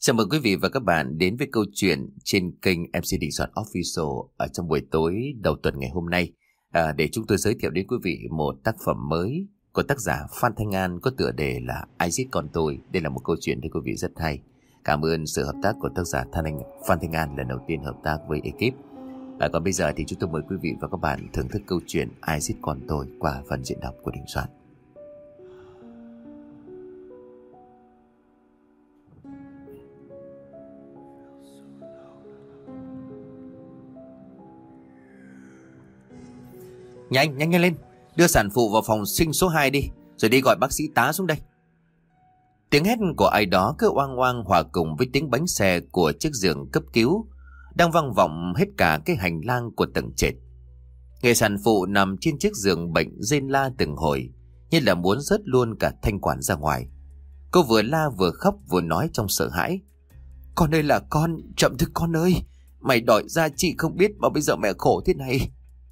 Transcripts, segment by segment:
Chào mừng quý vị và các bạn đến với câu chuyện trên kênh MC Đình Soạn Official ở trong buổi tối đầu tuần ngày hôm nay. Để chúng tôi giới thiệu đến quý vị một tác phẩm mới của tác giả Phan Thanh An có tựa đề là Ai Giết Con Tôi. Đây là một câu chuyện thưa quý vị rất hay. Cảm ơn sự hợp tác của tác giả Phan Thanh An lần đầu tiên hợp tác với ekip. Còn bây giờ thì chúng tôi mời quý vị và các bạn thưởng thức câu chuyện Ai Giết Con Tôi qua phần diễn đọc của Đình Soạn. Nhanh lên, đưa sản phụ vào phòng sinh số 2 đi, rồi đi gọi bác sĩ tá xuống đây. Tiếng hét của ai đó cứ oang oang hòa cùng với tiếng bánh xe của chiếc giường cấp cứu đang vang vọng hết cả cái hành lang của tầng trệt. Người sản phụ nằm trên chiếc giường bệnh rên la từng hồi, như là muốn rớt luôn cả thanh quản ra ngoài. Cô vừa la vừa khóc vừa nói trong sợ hãi: "Con ơi là con, chậm thức con ơi, mày đòi ra chị không biết mà bây giờ mẹ khổ thế này."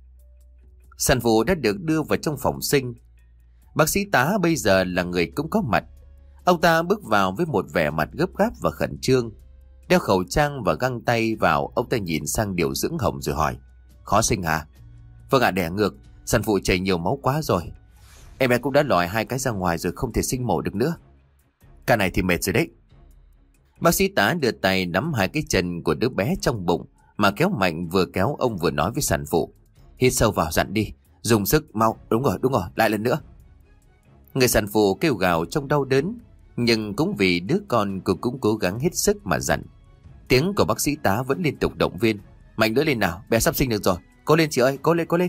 Sản phụ đã được đưa vào trong phòng sinh. Bác sĩ tá bây giờ là người cũng có mặt. Ông ta bước vào với một vẻ mặt gấp gáp và khẩn trương, đeo khẩu trang và găng tay vào. Ông ta nhìn sang điều dưỡng Hồng rồi hỏi: "Khó sinh hả?" "Vâng ạ, đẻ ngược, sản phụ chảy nhiều máu quá rồi. Em bé cũng đã lòi 2 cái ra ngoài rồi, không thể sinh mổ được nữa. Ca này thì mệt rồi đấy." Bác sĩ tá đưa tay nắm 2 cái chân của đứa bé trong bụng mà kéo mạnh, vừa kéo ông vừa nói với sản phụ: "Hít sâu vào, dặn đi, dùng sức, mau." Đúng rồi, lại lần nữa." Người sản phụ kêu gào trong đau đớn, nhưng cũng vì đứa con cô cũng cố gắng hết sức mà dặn. Tiếng của bác sĩ tá vẫn liên tục động viên: "Mạnh nữa lên nào, bé sắp sinh được rồi, cố lên chị ơi, cố lên."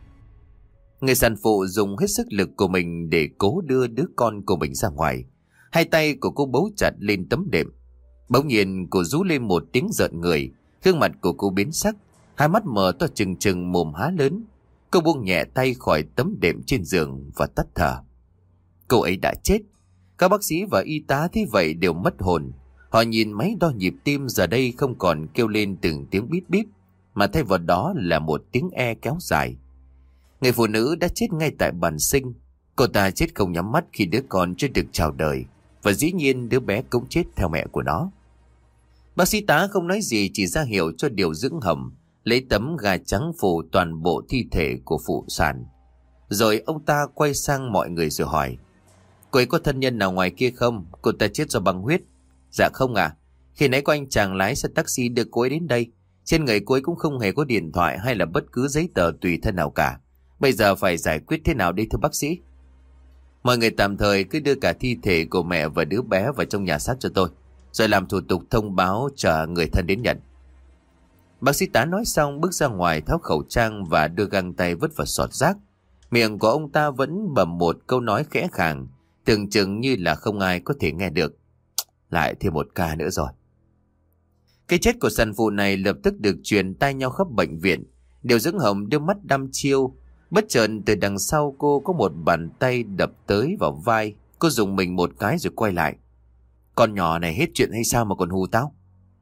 Người sản phụ dùng hết sức lực của mình để cố đưa đứa con của mình ra ngoài. 2 tay của cô bấu chặt lên tấm đệm. Bỗng nhiên cô rú lên một tiếng rợn người, gương mặt của cô biến sắc, 2 mắt mở to trừng trừng, mồm há lớn. Cô buông nhẹ tay khỏi tấm đệm trên giường và tắt thở. Cô ấy đã chết. Các bác sĩ và y tá thế vậy đều mất hồn. Họ nhìn máy đo nhịp tim giờ đây không còn kêu lên từng tiếng bíp bíp, mà thay vào đó là một tiếng e kéo dài. Người phụ nữ đã chết ngay tại bàn sinh. Cô ta chết không nhắm mắt khi đứa con chưa được chào đời, và dĩ nhiên đứa bé cũng chết theo mẹ của nó. Bác sĩ tá không nói gì, chỉ ra hiệu cho điều dưỡng Hồng lấy tấm gà trắng phủ toàn bộ thi thể của phụ sản. Rồi ông ta quay sang mọi người rồi hỏi: "Cô ấy có thân nhân nào ngoài kia không? Cô ta chết do băng huyết." "Dạ không ạ. Khi nãy có anh chàng lái xe taxi đưa cô ấy đến đây. Trên người cô ấy cũng không hề có điện thoại hay là bất cứ giấy tờ tùy thân nào cả. Bây giờ phải giải quyết thế nào đây thưa bác sĩ?" "Mọi người tạm thời cứ đưa cả thi thể của mẹ và đứa bé vào trong nhà xác cho tôi, rồi làm thủ tục thông báo chờ người thân đến nhận." Bác sĩ tá nói xong bước ra ngoài, tháo khẩu trang và đưa găng tay vứt vào sọt rác. Miệng của ông ta vẫn bầm một câu nói khẽ khàng, tưởng chừng như là không ai có thể nghe được: "Lại thêm một ca nữa rồi." Cái chết của sản phụ này lập tức được truyền tai nhau khắp bệnh viện. Điều dưỡng Hồng đưa mắt đăm chiêu. Bất chợt từ đằng sau cô có một bàn tay đập tới vào vai. Cô dùng mình một cái rồi quay lại: "Con nhỏ này hết chuyện hay sao mà còn hù tao?"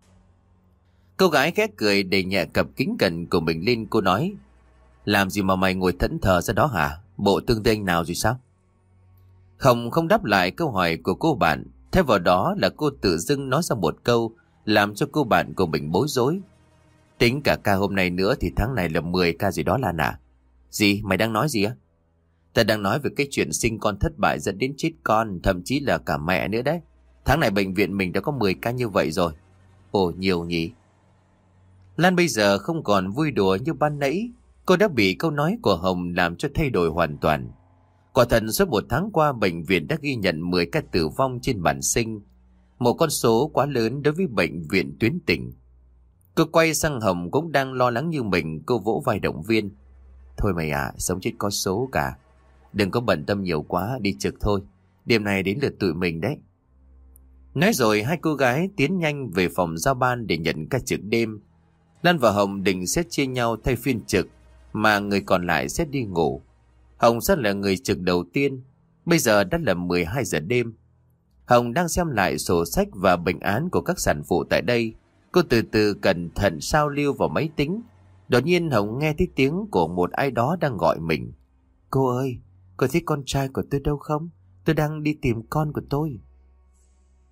Cô gái khẽ cười để nhẹ cặp kính cận của mình lên. Cô nói: "Làm gì mà mày ngồi thẫn thờ ra đó hả? Bộ tương tư anh nào rồi sao?" Hồng không đáp lại câu hỏi của cô bạn. Thay vào đó là cô tự dưng nói ra một câu làm cho cô bạn của mình bối rối: "Tính cả ca hôm nay nữa thì tháng này là 10 ca gì đó Lan à?" "Gì? Mày đang nói gì á?" "Ta đang nói về cái chuyện sinh con thất bại dẫn đến chết con, thậm chí là cả mẹ nữa đấy. Tháng này bệnh viện mình đã có 10 ca như vậy rồi." "Ồ, nhiều nhỉ." Lan bây giờ không còn vui đùa như ban nãy. Cô đã bị câu nói của Hồng làm cho thay đổi hoàn toàn. Quả thật suốt 1 tháng qua bệnh viện đã ghi nhận 10 ca tử vong trên bản sinh. Một con số quá lớn đối với bệnh viện tuyến tỉnh. Cô quay sang Hồng cũng đang lo lắng như mình. Cô vỗ vai động viên: "Thôi mày à, sống chết có số cả. Đừng có bận tâm nhiều quá, đi trực thôi. Đêm này đến lượt tụi mình đấy." Nói rồi 2 cô gái tiến nhanh về phòng giao ban để nhận ca trực đêm. Lan và Hồng định sẽ chia nhau thay phiên trực, mà người còn lại sẽ đi ngủ. Hồng sẽ là người trực đầu tiên. Bây giờ đã là 12 giờ đêm. Hồng đang xem lại sổ sách và bệnh án của các sản phụ tại đây. Cô từ từ cẩn thận sao lưu vào máy tính. Đột nhiên Hồng nghe thấy tiếng của một ai đó đang gọi mình: "Cô ơi, cô thấy con trai của tôi đâu không? Tôi đang đi tìm con của tôi."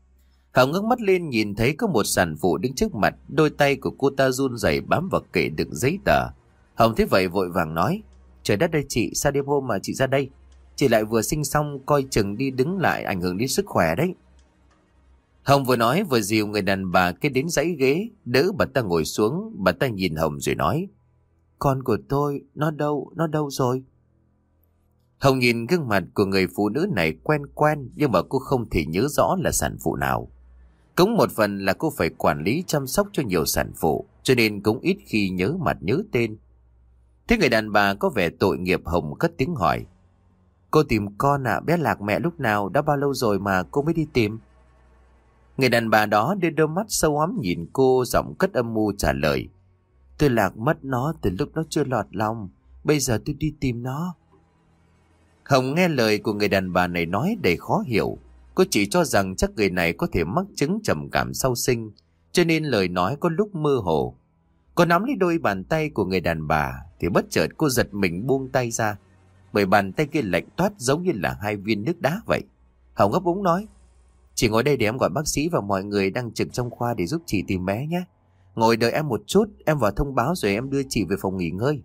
Hồng ngước mắt lên nhìn thấy có một sản phụ đứng trước mặt. Đôi tay của cô ta run rẩy bám vào kệ đựng giấy tờ. Hồng thấy vậy vội vàng nói: Trời đất ơi chị, sao đêm hôm mà chị ra đây? Chị lại vừa sinh xong, coi chừng đi đứng lại ảnh hưởng đến sức khỏe đấy. Hồng vừa nói vừa dìu người đàn bà kia đến dãy ghế, đỡ bà ta ngồi xuống. Bà ta nhìn Hồng rồi nói: Con của tôi, nó đâu rồi? Hồng nhìn gương mặt của người phụ nữ này quen quen, nhưng mà cô không thể nhớ rõ là sản phụ nào. Cũng một phần là cô phải quản lý chăm sóc cho nhiều sản phụ, cho nên cũng ít khi nhớ mặt nhớ tên. Thế người đàn bà có vẻ tội nghiệp. Hồng cất tiếng hỏi: Cô tìm con à? Bé lạc mẹ lúc nào? Đã bao lâu rồi mà cô mới đi tìm? Người đàn bà đó đưa đôi mắt sâu hoắm nhìn cô, giọng cất âm mưu trả lời: Tôi lạc mất nó từ lúc nó chưa lọt lòng. Bây giờ tôi đi tìm nó. Hồng nghe lời của người đàn bà này nói đầy khó hiểu. Cô chỉ cho rằng chắc người này có thể mắc chứng trầm cảm sau sinh, cho nên lời nói có lúc mơ hồ. Cô nắm lấy đôi bàn tay của người đàn bà thì bất chợt cô giật mình buông tay ra, bởi bàn tay kia lạnh toát giống như là hai viên nước đá vậy. Hồng gấp úng nói: Chị ngồi đây để em gọi bác sĩ và mọi người đang trực trong khoa để giúp chị tìm bé nhé. Ngồi đợi em một chút, em vào thông báo rồi em đưa chị về phòng nghỉ ngơi.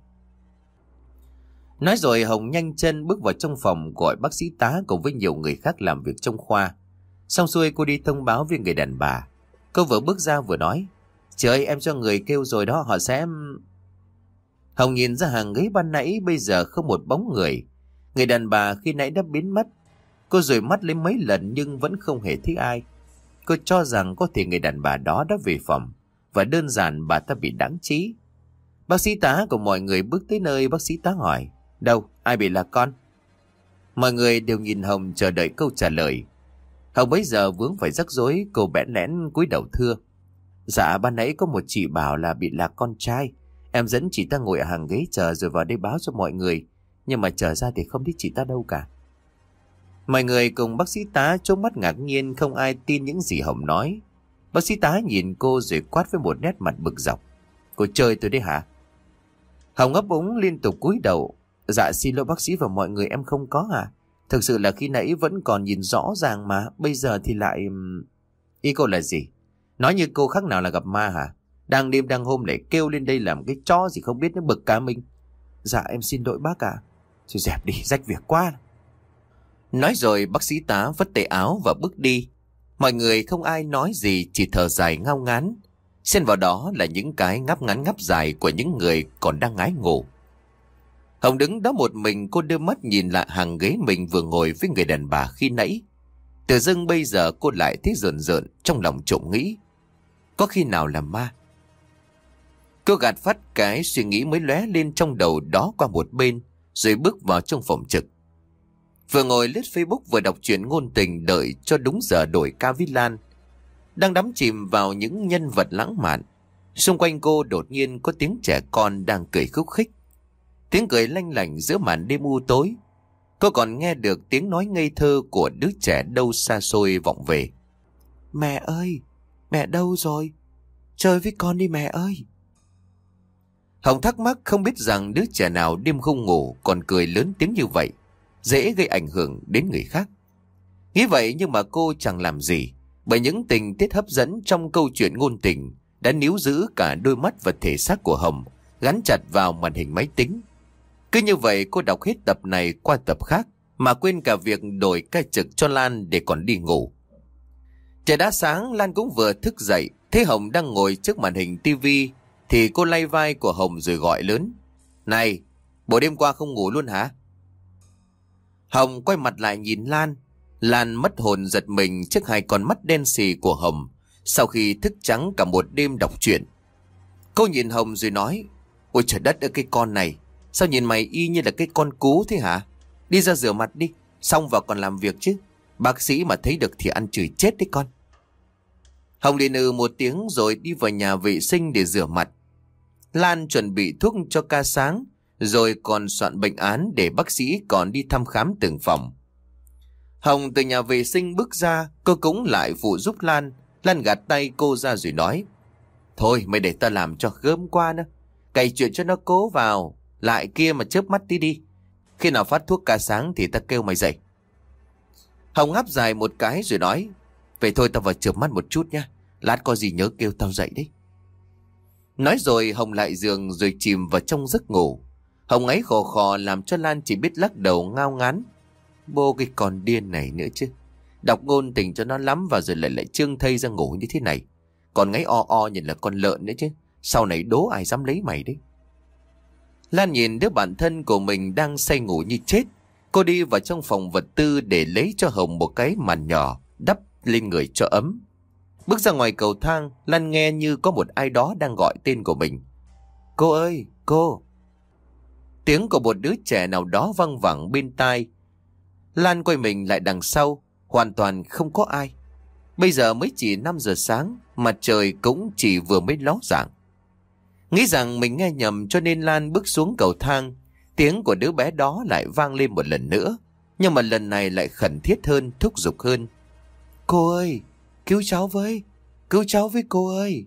Nói rồi Hồng nhanh chân bước vào trong phòng gọi bác sĩ tá cùng với nhiều người khác làm việc trong khoa. Xong xuôi cô đi thông báo với người đàn bà. Cô vừa bước ra vừa nói: Chị ơi, em cho người kêu rồi đó, họ sẽ... Hồng nhìn ra hàng ghế ban nãy bây giờ không một bóng người. Người đàn bà khi nãy đã biến mất. Cô dụi mắt lên mấy lần nhưng vẫn không hề thấy ai. Cô cho rằng có thể người đàn bà đó đã về phòng, và đơn giản bà ta bị đáng trí. Bác sĩ tá cùng mọi người bước tới nơi. Bác sĩ tá hỏi: Đâu? Ai bị lạc con? Mọi người đều nhìn Hồng chờ đợi câu trả lời. Hồng bấy giờ vướng phải rắc rối. Cô bẽn lẽn cúi đầu thưa: Dạ, ban nãy có một chị bảo là bị lạc con trai. Em dẫn chị ta ngồi ở hàng ghế chờ rồi vào đây báo cho mọi người. Nhưng mà chờ ra thì không thấy chị ta đâu cả. Mọi người cùng bác sĩ tá trố mắt ngạc nhiên, không ai tin những gì Hồng nói. Bác sĩ tá nhìn cô rồi quát với một nét mặt bực dọc: Cô chơi tôi đấy hả? Hồng ấp úng liên tục cúi đầu: Dạ xin lỗi bác sĩ và mọi người, em không có à. Thực sự là khi nãy vẫn còn nhìn rõ ràng mà. Bây giờ thì lại... Ý cô là gì? Nói như cô khác nào là gặp ma hả? Đang đêm đang hôm lại kêu lên đây làm cái chó gì không biết, nó bực cả mình. Dạ em xin lỗi bác ạ. Thôi dẹp đi, rách việc quá. Nói rồi bác sĩ tá vất tay áo và bước đi. Mọi người không ai nói gì, chỉ thở dài ngao ngán. Xen vào đó là những cái ngáp ngắn ngáp dài của những người còn đang ngái ngủ. Hồng đứng đó một mình, cô đưa mắt nhìn lại hàng ghế mình vừa ngồi với người đàn bà khi nãy. Tự dưng bây giờ cô lại thấy rợn rợn trong lòng, trộm nghĩ: Có khi nào là ma? Cô gạt phát cái suy nghĩ mới lóe lên trong đầu đó qua một bên, rồi bước vào trong phòng trực. Vừa ngồi lướt Facebook vừa đọc truyện ngôn tình đợi cho đúng giờ đổi ca với Lan. Đang đắm chìm vào những nhân vật lãng mạn, xung quanh cô đột nhiên có tiếng trẻ con đang cười khúc khích. Tiếng cười lanh lảnh giữa màn đêm u tối. Cô còn nghe được tiếng nói ngây thơ của đứa trẻ đâu xa xôi vọng về: Mẹ ơi, mẹ đâu rồi? Chơi với con đi mẹ ơi. Hồng thắc mắc không biết rằng đứa trẻ nào đêm không ngủ còn cười lớn tiếng như vậy, dễ gây ảnh hưởng đến người khác. Nghĩ vậy nhưng mà cô chẳng làm gì, bởi những tình tiết hấp dẫn trong câu chuyện ngôn tình đã níu giữ cả đôi mắt và thể xác của Hồng, gắn chặt vào màn hình máy tính. Cứ như vậy cô đọc hết tập này qua tập khác, mà quên cả việc đổi ca trực cho Lan để còn đi ngủ. Trời đã sáng, Lan cũng vừa thức dậy, thấy Hồng đang ngồi trước màn hình tivi thì cô lay vai của Hồng rồi gọi lớn: Này, bộ đêm qua không ngủ luôn hả? Hồng quay mặt lại nhìn Lan. Lan mất hồn giật mình trước hai con mắt đen xì của Hồng sau khi thức trắng cả một đêm đọc truyện. Cô nhìn Hồng rồi nói: Ôi trời đất ơi, cái con này sao nhìn mày y như là cái con cú thế hả? Đi ra rửa mặt đi, xong vào còn làm việc chứ. Bác sĩ mà thấy được thì ăn chửi chết đấy con. Hồng liền một tiếng rồi đi vào nhà vệ sinh để rửa mặt. Lan chuẩn bị thuốc cho ca sáng, rồi còn soạn bệnh án để bác sĩ còn đi thăm khám từng phòng. Hồng từ nhà vệ sinh bước ra, cô cũng lại phụ giúp Lan. Lan gạt tay cô ra rồi nói: Thôi mày để ta làm cho, gớm qua nữa. Cày chuyện cho nó cố vào. Lại kia mà chớp mắt tí đi. Khi nào phát thuốc ca sáng thì ta kêu mày dậy. Hồng ngáp dài một cái rồi nói: Vậy thôi tao vào chợp mắt một chút nhá. Lát có gì nhớ kêu tao dậy đấy. Nói rồi Hồng lại giường rồi chìm vào trong giấc ngủ. Hồng ấy khò khò làm cho Lan chỉ biết lắc đầu ngao ngán. Bô cái con điên này nữa chứ. Đọc ngôn tình cho nó lắm và rồi lại trương thây ra ngủ như thế này. Còn ngáy o o nhìn là con lợn nữa chứ. Sau này đố ai dám lấy mày đấy. Lan nhìn đứa bạn thân của mình đang say ngủ như chết. Cô đi vào trong phòng vật tư để lấy cho Hồng một cái màn nhỏ đắp lên người cho ấm. Bước ra ngoài cầu thang, Lan nghe như có một ai đó đang gọi tên của mình. Cô ơi, cô. Tiếng của một đứa trẻ nào đó văng vẳng bên tai. Lan quay mình lại đằng sau, hoàn toàn không có ai. Bây giờ mới chỉ 5 giờ sáng, mặt trời cũng chỉ vừa mới ló dạng. Nghĩ rằng mình nghe nhầm cho nên Lan bước xuống cầu thang. Tiếng của đứa bé đó lại vang lên một lần nữa, nhưng mà lần này lại khẩn thiết hơn, thúc giục hơn. Cô ơi, cứu cháu với cô ơi.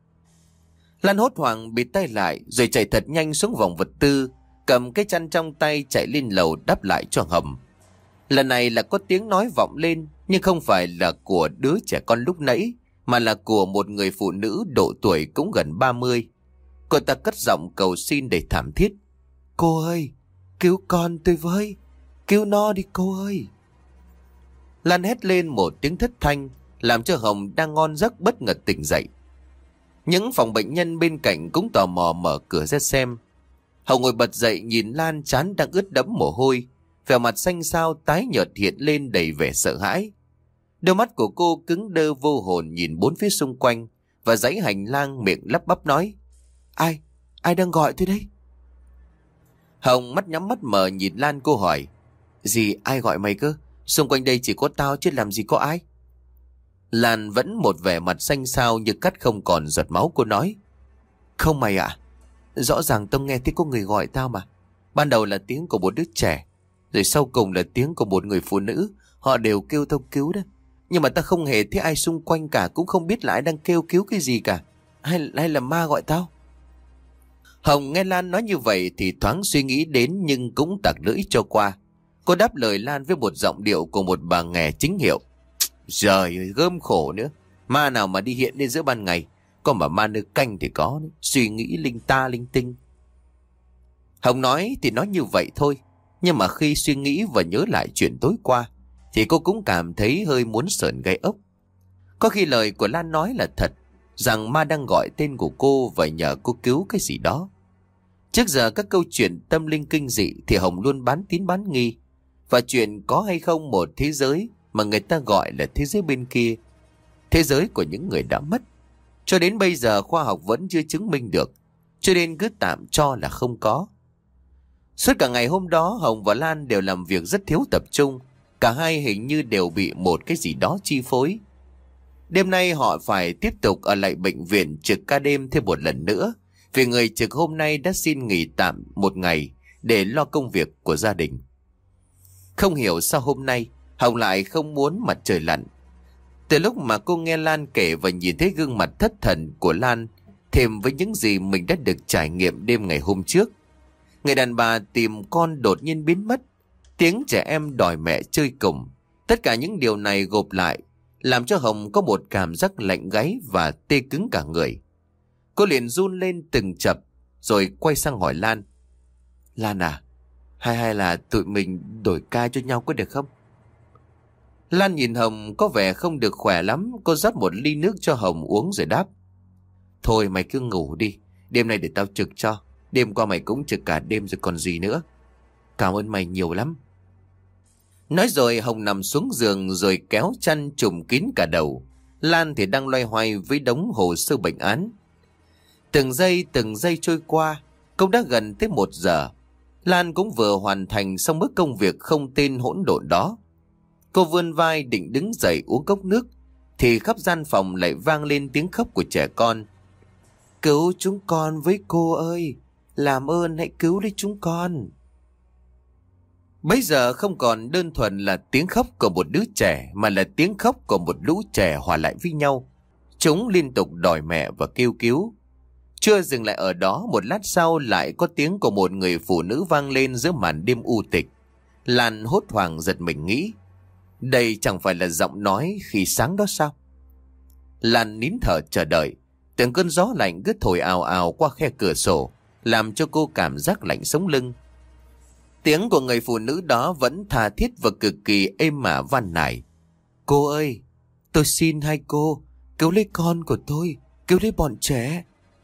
Lan hốt hoảng bịt tay lại rồi chạy thật nhanh xuống vòng vật tư, cầm cái chăn trong tay chạy lên lầu đắp lại cho Hồng. Lần này là có tiếng nói vọng lên, nhưng không phải là của đứa trẻ con lúc nãy, mà là của một người phụ nữ độ tuổi cũng gần 30. Cô ta cất giọng cầu xin đầy thảm thiết. Cô ơi, cứu con tôi với, cứu nó đi cô ơi. Lan hét lên một tiếng thất thanh, làm cho Hồng đang ngon giấc bất ngờ tỉnh dậy. Những phòng bệnh nhân bên cạnh cũng tò mò mở cửa ra xem. Hồng ngồi bật dậy nhìn Lan trán đang ướt đẫm mồ hôi, vẻ mặt xanh xao tái nhợt hiện lên đầy vẻ sợ hãi. Đôi mắt của cô cứng đơ vô hồn nhìn bốn phía xung quanh và dãy hành lang miệng lắp bắp nói. Ai đang gọi tôi đấy? Hồng mắt nhắm mắt mở nhìn Lan, cô hỏi. Gì, ai gọi mày cơ? Xung quanh đây chỉ có tao chứ làm gì có ai. Lan vẫn một vẻ mặt xanh xao như cắt không còn giọt máu, cô nói. Không mày ạ, rõ ràng tao nghe thấy có người gọi tao mà. Ban đầu là tiếng của một đứa trẻ, rồi sau cùng là tiếng của một người phụ nữ. Họ đều kêu tao cứu đó. Nhưng mà tao không hề thấy ai xung quanh cả, cũng không biết là ai đang kêu cứu cái gì cả. Hay là ma gọi tao? Hồng nghe Lan nói như vậy thì thoáng suy nghĩ đến nhưng cũng tặc lưỡi cho qua. Cô đáp lời Lan với một giọng điệu của một bà nghè chính hiệu. Trời ơi, gớm khổ nữa. Ma nào mà đi hiện lên giữa ban ngày. Còn mà ma nơi canh thì có. Suy nghĩ linh ta linh tinh. Hồng nói thì nói như vậy thôi. Nhưng mà khi suy nghĩ và nhớ lại chuyện tối qua thì cô cũng cảm thấy hơi muốn sởn gai ốc. Có khi lời của Lan nói là thật, rằng ma đang gọi tên của cô và nhờ cô cứu cái gì đó. Trước giờ các câu chuyện tâm linh kinh dị thì Hồng luôn bán tín bán nghi. Và chuyện có hay không một thế giới mà người ta gọi là thế giới bên kia, thế giới của những người đã mất, cho đến bây giờ khoa học vẫn chưa chứng minh được, cho nên cứ tạm cho là không có. Suốt cả ngày hôm đó Hồng và Lan đều làm việc rất thiếu tập trung. Cả hai hình như đều bị một cái gì đó chi phối. Đêm nay họ phải tiếp tục ở lại bệnh viện trực ca đêm thêm một lần nữa, vì người trực hôm nay đã xin nghỉ tạm một ngày để lo công việc của gia đình. Không hiểu sao hôm nay Hồng lại không muốn mặt trời lặn. Từ lúc mà cô nghe Lan kể và nhìn thấy gương mặt thất thần của Lan, thêm với những gì mình đã được trải nghiệm đêm ngày hôm trước, người đàn bà tìm con đột nhiên biến mất, tiếng trẻ em đòi mẹ chơi cùng, tất cả những điều này gộp lại làm cho Hồng có một cảm giác lạnh gáy và tê cứng cả người. Cô liền run lên từng chập rồi quay sang hỏi Lan. Lan à, hay là tụi mình đổi ca cho nhau có được không? Lan nhìn Hồng có vẻ không được khỏe lắm. Cô rót một ly nước cho Hồng uống rồi đáp. Thôi mày cứ ngủ đi, đêm nay để tao trực cho. Đêm qua mày cũng trực cả đêm rồi còn gì nữa. Cảm ơn mày nhiều lắm. Nói rồi Hồng nằm xuống giường rồi kéo chăn trùm kín cả đầu. Lan thì đang loay hoay với đống hồ sơ bệnh án. Từng giây trôi qua, cũng đã gần tới 1 giờ. Lan cũng vừa hoàn thành xong bước công việc không tên hỗn độn đó. Cô vươn vai định đứng dậy uống cốc nước thì khắp gian phòng lại vang lên tiếng khóc của trẻ con. Cứu chúng con với cô ơi, làm ơn hãy cứu lấy chúng con. Bây giờ không còn đơn thuần là tiếng khóc của một đứa trẻ, mà là tiếng khóc của một lũ trẻ hòa lại với nhau. Chúng liên tục đòi mẹ và kêu cứu. Chưa dừng lại ở đó, một lát sau lại có tiếng của một người phụ nữ vang lên giữa màn đêm u tịch. Lan hốt hoảng giật mình nghĩ. Đây chẳng phải là giọng nói khi sáng đó sao? Lan nín thở chờ đợi. Từng cơn gió lạnh cứ thổi ào ào qua khe cửa sổ, làm cho cô cảm giác lạnh sống lưng. Tiếng của người phụ nữ đó vẫn tha thiết và cực kỳ êm ả van nài. Cô ơi, tôi xin hai cô, cứu lấy con của tôi, cứu lấy bọn trẻ.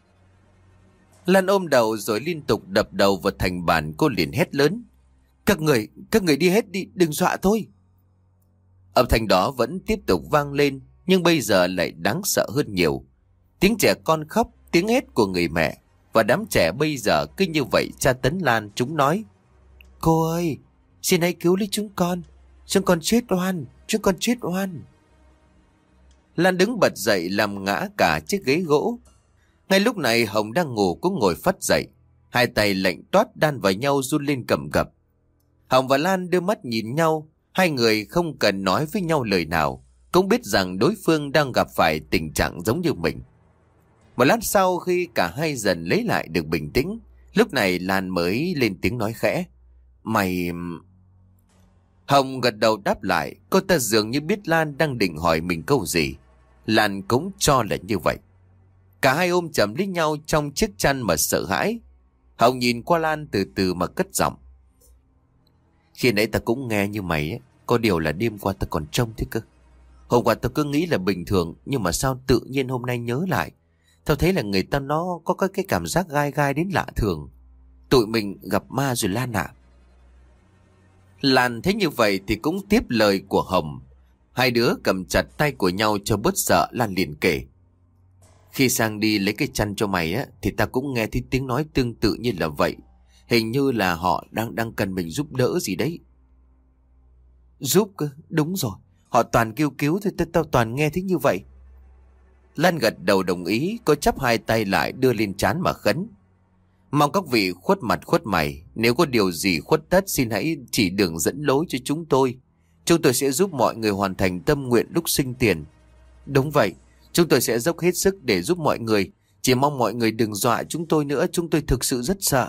Lan ôm đầu rồi liên tục đập đầu vào thành bàn. Cô liền hét lớn. Các người đi hết đi, đừng dọa tôi. Âm thanh đó vẫn tiếp tục vang lên, nhưng bây giờ lại đáng sợ hơn nhiều. Tiếng trẻ con khóc, tiếng hét của người mẹ. Và đám trẻ bây giờ cứ như vậy tra tấn Lan. Chúng nói, cô ơi, xin hãy cứu lấy chúng con chết oan, chúng con chết oan. Lan đứng bật dậy làm ngã cả chiếc ghế gỗ. Ngay lúc này Hồng đang ngủ cũng ngồi phắt dậy, hai tay lạnh toát đan vào nhau run lên cầm cập. Hồng và Lan đưa mắt nhìn nhau, hai người không cần nói với nhau lời nào, cũng biết rằng đối phương đang gặp phải tình trạng giống như mình. Một lát sau khi cả hai dần lấy lại được bình tĩnh, lúc này Lan mới lên tiếng nói khẽ. Mày... Hồng gật đầu đáp lại, cô ta dường như biết Lan đang định hỏi mình câu gì. Lan cũng cho là như vậy. Cả hai ôm chầm lấy nhau trong chiếc chăn mà sợ hãi. Hồng nhìn qua Lan từ từ mà cất giọng. Khi nãy ta cũng nghe như mày ấy, có điều là đêm qua ta còn trông thế cơ. Hôm qua ta cứ nghĩ là bình thường, nhưng mà sao tự nhiên hôm nay nhớ lại. Tao thấy là người ta nó có cái cảm giác gai gai đến lạ thường. Tụi mình gặp ma rồi Lan ạ. Lan thấy như vậy thì cũng tiếp lời của Hồng. Hai đứa cầm chặt tay của nhau cho bớt sợ. Lan liền kể. Khi sang đi lấy cái chăn cho mày á, thì ta cũng nghe thấy tiếng nói tương tự như là vậy. Hình như là họ đang cần mình giúp đỡ gì đấy. Giúp cơ? Đúng rồi. Họ toàn kêu cứu thôi, tao toàn nghe thấy như vậy. Lan gật đầu đồng ý. Cô chắp hai tay lại đưa lên trán mà khấn. Mong các vị khuất mặt khuất mày, nếu có điều gì khuất tất xin hãy chỉ đường dẫn lối cho chúng tôi. Chúng tôi sẽ giúp mọi người hoàn thành tâm nguyện lúc sinh tiền. Đúng vậy, chúng tôi sẽ dốc hết sức để giúp mọi người. Chỉ mong mọi người đừng dọa chúng tôi nữa, chúng tôi thực sự rất sợ.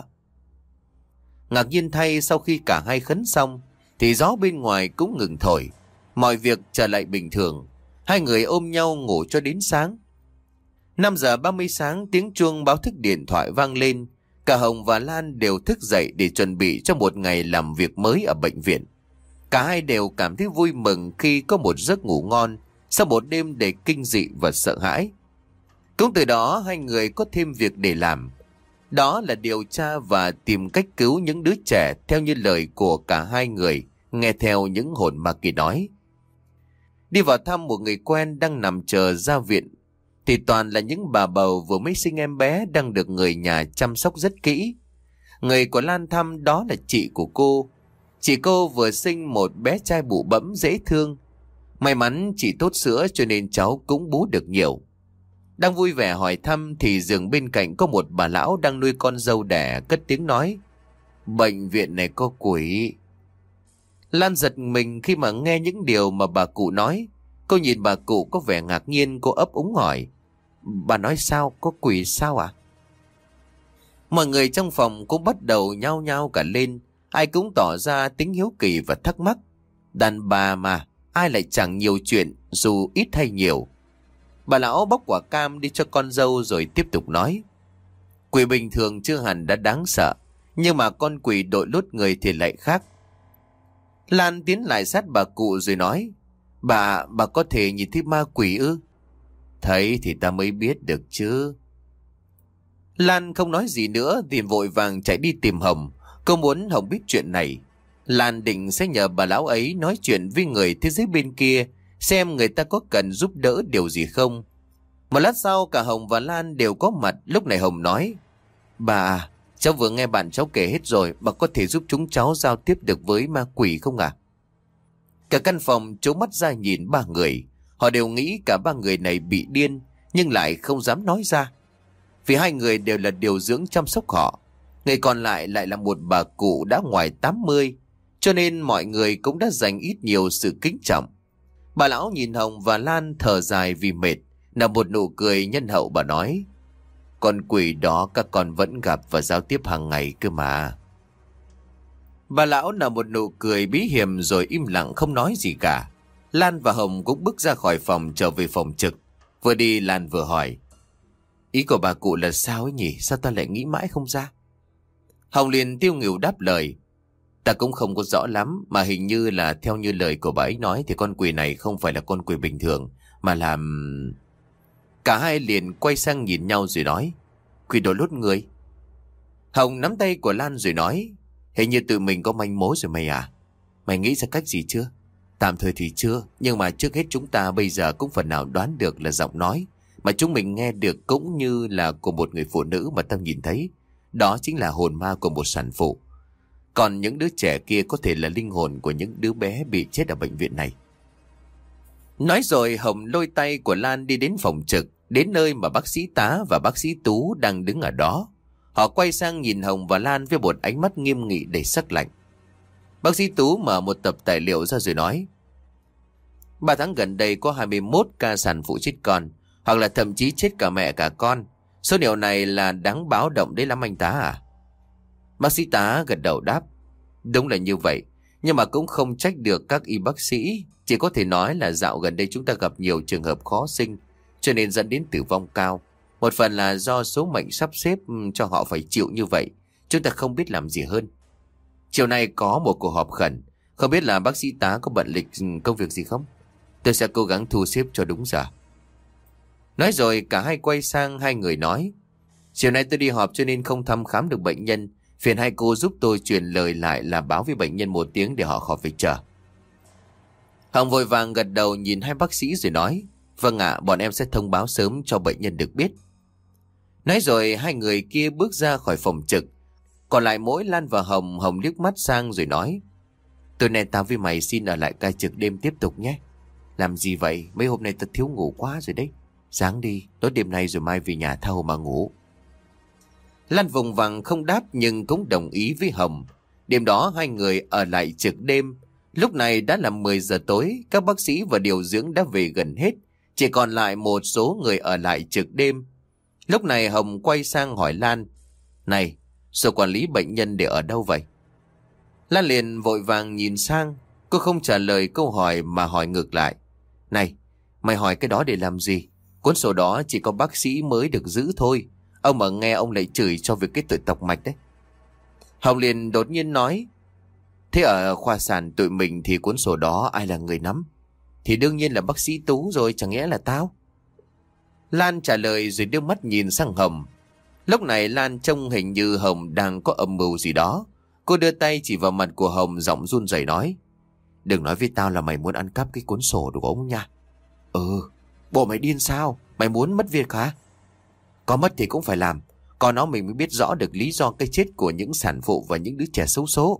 Ngạc nhiên thay, sau khi cả hai khấn xong thì gió bên ngoài cũng ngừng thổi. Mọi việc trở lại bình thường. Hai người ôm nhau ngủ cho đến sáng. 5 giờ 30 sáng, tiếng chuông báo thức điện thoại vang lên. Cả Hồng và Lan đều thức dậy để chuẩn bị cho một ngày làm việc mới ở bệnh viện. Cả hai đều cảm thấy vui mừng khi có một giấc ngủ ngon sau một đêm đầy kinh dị và sợ hãi. Cũng từ đó hai người có thêm việc để làm. Đó là điều tra và tìm cách cứu những đứa trẻ theo như lời của cả hai người, nghe theo những hồn ma kia nói. Đi vào thăm một người quen đang nằm chờ ra viện thì toàn là những bà bầu vừa mới sinh em bé đang được người nhà chăm sóc rất kỹ. Người của Lan thăm đó là chị của cô. Chị cô vừa sinh một bé trai bụ bẫm dễ thương. May mắn chị tốt sữa cho nên cháu cũng bú được nhiều. Đang vui vẻ hỏi thăm thì giường bên cạnh có một bà lão đang nuôi con dâu đẻ cất tiếng nói. Bệnh viện này có quỷ. Lan giật mình khi mà nghe những điều mà bà cụ nói. Cô nhìn bà cụ có vẻ ngạc nhiên, cô ấp úng hỏi. Bà nói sao? Có quỷ sao ạ? Mọi người trong phòng cũng bắt đầu nhao nhao cả lên. Ai cũng tỏ ra tính hiếu kỳ và thắc mắc. Đàn bà mà, ai lại chẳng nhiều chuyện, dù ít hay nhiều. Bà lão bóc quả cam đi cho con dâu rồi tiếp tục nói. Quỷ bình thường chưa hẳn đã đáng sợ, nhưng mà con quỷ đội lốt người thì lại khác. Lan tiến lại sát bà cụ rồi nói. Bà có thể nhìn thấy ma quỷ ư? Thấy thì ta mới biết được chứ. Lan không nói gì nữa thì vội vàng chạy đi tìm Hồng. Cô muốn Hồng biết chuyện này. Lan định sẽ nhờ bà lão ấy nói chuyện với người thế giới bên kia, xem người ta có cần giúp đỡ điều gì không. Một lát sau cả Hồng và Lan đều có mặt. Lúc này Hồng nói. Bà, cháu vừa nghe bạn cháu kể hết rồi. Bà có thể giúp chúng cháu giao tiếp được với ma quỷ không ạ? Cả căn phòng trố mắt ra nhìn ba người. Họ đều nghĩ cả ba người này bị điên, nhưng lại không dám nói ra. Vì hai người đều là điều dưỡng chăm sóc họ. Người còn lại là một bà cụ đã ngoài 80, cho nên mọi người cũng đã dành ít nhiều sự kính trọng. Bà lão nhìn Hồng và Lan thở dài vì mệt, nở một nụ cười nhân hậu. Bà nói. Con quỷ đó các con vẫn gặp và giao tiếp hàng ngày cơ mà. Bà lão nở một nụ cười bí hiểm rồi im lặng không nói gì cả. Lan và Hồng cũng bước ra khỏi phòng trở về phòng trực. Vừa đi Lan vừa hỏi: Ý của bà cụ là sao ấy nhỉ? Sao ta lại nghĩ mãi không ra? Hồng liền tiêu nghỉu đáp lời: Ta cũng không có rõ lắm, mà hình như là theo như lời của bà ấy nói thì con quỷ này không phải là con quỷ bình thường, mà là... Cả hai liền quay sang nhìn nhau rồi nói: Quỷ đồ lốt người. Hồng nắm tay của Lan rồi nói: Hình như tụi mình có manh mối rồi mày à? Mày nghĩ ra cách gì chưa? Tạm thời thì chưa, nhưng mà trước hết chúng ta bây giờ cũng phần nào đoán được là giọng nói mà chúng mình nghe được cũng như là của một người phụ nữ mà tao nhìn thấy. Đó chính là hồn ma của một sản phụ. Còn những đứa trẻ kia có thể là linh hồn của những đứa bé bị chết ở bệnh viện này. Nói rồi Hồng lôi tay của Lan đi đến phòng trực, đến nơi mà bác sĩ Tá và bác sĩ Tú đang đứng ở đó. Họ quay sang nhìn Hồng và Lan với một ánh mắt nghiêm nghị đầy sắc lạnh. Bác sĩ Tú mở một tập tài liệu ra rồi nói: 3 tháng gần đây có 21 ca sản phụ chết con, hoặc là thậm chí chết cả mẹ cả con. Số điều này là đáng báo động đấy lắm anh Tá à? Bác sĩ Tá gật đầu đáp: Đúng là như vậy, nhưng mà cũng không trách được các y bác sĩ. Chỉ có thể nói là dạo gần đây chúng ta gặp nhiều trường hợp khó sinh, cho nên dẫn đến tử vong cao. Một phần là do số mệnh sắp xếp cho họ phải chịu như vậy. Chúng ta không biết làm gì hơn. Chiều nay có một cuộc họp khẩn, không biết là bác sĩ Tá có bận lịch công việc gì không? Tôi sẽ cố gắng thu xếp cho đúng giờ. Nói rồi cả hai quay sang hai người nói: Chiều nay tôi đi họp cho nên không thăm khám được bệnh nhân. Phiền hai cô giúp tôi truyền lời lại là báo với bệnh nhân 1 tiếng để họ khỏi phải chờ. Hồng vội vàng gật đầu nhìn hai bác sĩ rồi nói: Vâng ạ, bọn em sẽ thông báo sớm cho bệnh nhân được biết. Nói rồi hai người kia bước ra khỏi phòng trực. Còn lại mỗi Lan và Hồng. Hồng liếc mắt sang rồi nói: Tối nay tao với mày xin ở lại cai trực đêm tiếp tục nhé. Làm gì vậy? Mấy hôm nay tao thiếu ngủ quá rồi đấy. Sáng đi, tối đêm nay rồi mai về nhà thâu mà ngủ. Lan vùng vằng không đáp nhưng cũng đồng ý với Hồng. Đêm đó hai người ở lại trực đêm. Lúc này đã là 10 giờ tối, các bác sĩ và điều dưỡng đã về gần hết. Chỉ còn lại một số người ở lại trực đêm. Lúc này Hồng quay sang hỏi Lan: Này, sổ quản lý bệnh nhân để ở đâu vậy? Lan liền vội vàng nhìn sang. Cô không trả lời câu hỏi mà hỏi ngược lại: Này, mày hỏi cái đó để làm gì? Cuốn sổ đó chỉ có bác sĩ mới được giữ thôi. Ông mà nghe ông lại chửi cho việc cái tội tọc mạch đấy. Hồng liền đột nhiên nói: Thế ở khoa sản tụi mình thì cuốn sổ đó ai là người nắm? Thì đương nhiên là bác sĩ Tú rồi, chẳng lẽ là tao? Lan trả lời rồi đưa mắt nhìn sang Hồng. Lúc này Lan trông hình như Hồng đang có âm mưu gì đó. Cô đưa tay chỉ vào mặt của Hồng, giọng run rẩy nói: Đừng nói với tao là mày muốn ăn cắp cái cuốn sổ của ông nha. Bộ mày điên sao? Mày muốn mất việc hả? Có mất thì cũng phải làm. Có nó mình mới biết rõ được lý do cái chết của những sản phụ và những đứa trẻ xấu số.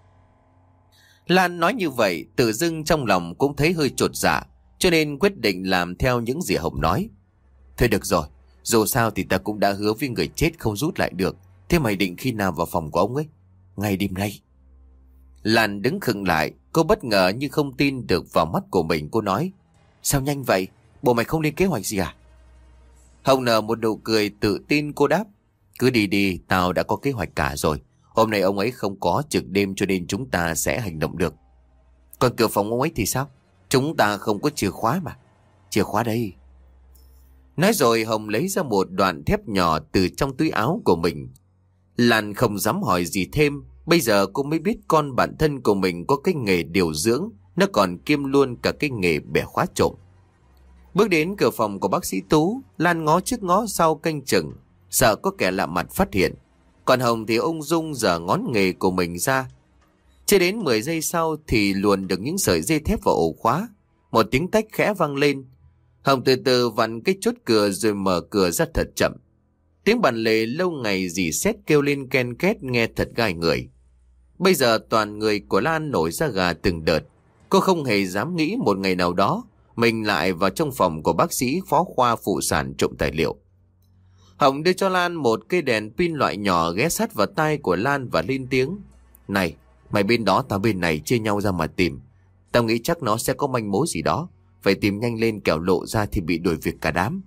Lan nói như vậy, tự dưng trong lòng cũng thấy hơi chột dạ, cho nên quyết định làm theo những gì Hồng nói. Thôi được rồi, dù sao thì ta cũng đã hứa với người chết không rút lại được. Thế mày định khi nào vào phòng của ông ấy? Ngay đêm nay. Lan đứng khựng lại, cô bất ngờ như không tin được vào mắt của mình. Cô nói: Sao nhanh vậy? Bộ mày không lên kế hoạch gì à? Hồng nở một nụ cười tự tin, cô đáp: Cứ đi đi, tao đã có kế hoạch cả rồi. Hôm nay ông ấy không có trực đêm cho nên chúng ta sẽ hành động được. Còn cửa phòng ông ấy thì sao? Chúng ta không có chìa khóa mà. Chìa khóa đây. Nói rồi Hồng lấy ra một đoạn thép nhỏ từ trong túi áo của mình. Lan không dám hỏi gì thêm. Bây giờ cô mới biết con bạn thân của mình có cái nghề điều dưỡng, nó còn kiêm luôn cả cái nghề bẻ khóa trộm. Bước đến cửa phòng của bác sĩ Tú, Lan ngó trước ngó sau canh chừng, sợ có kẻ lạ mặt phát hiện. Còn Hồng thì ung dung giở ngón nghề của mình ra. Chưa đến 10 giây sau thì luồn được những sợi dây thép vào ổ khóa. Một tiếng tách khẽ vang lên. Hồng từ từ vặn cái chốt cửa rồi mở cửa ra thật chậm. Tiếng bản lề lâu ngày rỉ sét kêu lên ken két nghe thật gai người. Bây giờ toàn người của Lan nổi da gà từng đợt. Cô không hề dám nghĩ một ngày nào đó mình lại vào trong phòng của bác sĩ phó khoa phụ sản trộm tài liệu. Hồng đưa cho Lan một cây đèn pin loại nhỏ, ghé sát vào tai của Lan và lên tiếng: Này, mày bên đó tao bên này chia nhau ra mà tìm. Tao nghĩ chắc nó sẽ có manh mối gì đó. Phải tìm nhanh lên, kẻo lộ ra thì bị đuổi việc cả đám.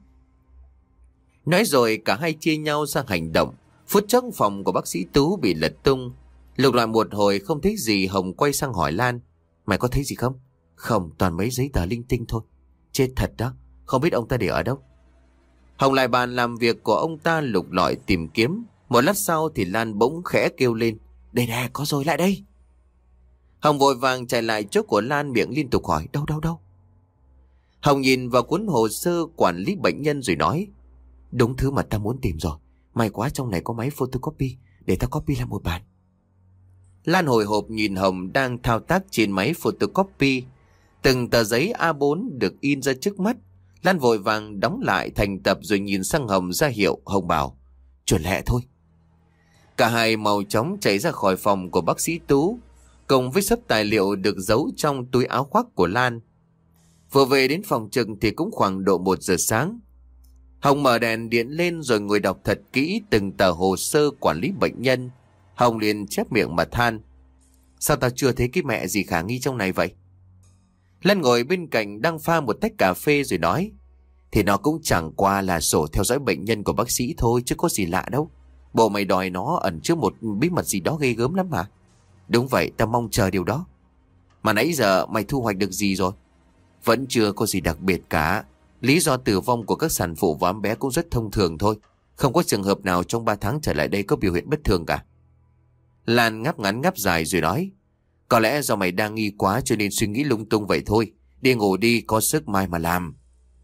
Nói rồi cả hai chia nhau sang hành động. Phút chốc phòng của bác sĩ Tú bị lật tung. Lục lại một hồi không thấy gì, Hồng quay sang hỏi Lan: Mày có thấy gì không? Không, toàn mấy giấy tờ linh tinh thôi. Chết thật đó, không biết ông ta để ở đâu. Hồng lại bàn làm việc của ông ta lục lọi tìm kiếm. Một lát sau thì Lan bỗng khẽ kêu lên. Đây nè, có rồi, lại đây. Hồng vội vàng chạy lại chỗ của Lan, miệng liên tục hỏi đâu đâu đâu. Hồng nhìn vào cuốn hồ sơ quản lý bệnh nhân rồi nói. Đúng thứ mà ta muốn tìm rồi. May quá trong này có máy photocopy, để ta copy làm một bản. Lan hồi hộp nhìn Hồng đang thao tác trên máy photocopy. Từng tờ giấy A4 được in ra trước mắt. Lan vội vàng đóng lại thành tập rồi nhìn sang Hồng ra hiệu. Hồng bảo chuẩn lẹ thôi. Cả hai mau chóng chạy ra khỏi phòng của bác sĩ Tú, cùng với sấp tài liệu được giấu trong túi áo khoác của Lan. Vừa về đến phòng trực thì cũng khoảng độ 1 giờ sáng. Hồng mở đèn điện lên rồi ngồi đọc thật kỹ từng tờ hồ sơ quản lý bệnh nhân. Hồng liền chép miệng mà than. Sao tao chưa thấy cái mẹ gì khả nghi trong này vậy? Lan ngồi bên cạnh đang pha một tách cà phê rồi nói. Thì nó cũng chẳng qua là sổ theo dõi bệnh nhân của bác sĩ thôi, chứ có gì lạ đâu. Bộ mày đòi nó ẩn chứa một bí mật gì đó ghê gớm lắm mà. Đúng vậy, tao mong chờ điều đó. Mà nãy giờ mày thu hoạch được gì rồi? Vẫn chưa có gì đặc biệt cả. Lý do tử vong của các sản phụ và em bé cũng rất thông thường thôi. Không có trường hợp nào trong 3 tháng trở lại đây có biểu hiện bất thường cả. Lan ngáp ngắn ngáp dài rồi nói. Có lẽ do mày đang nghi quá cho nên suy nghĩ lung tung vậy thôi. Đi ngủ đi, có sức mai mà làm.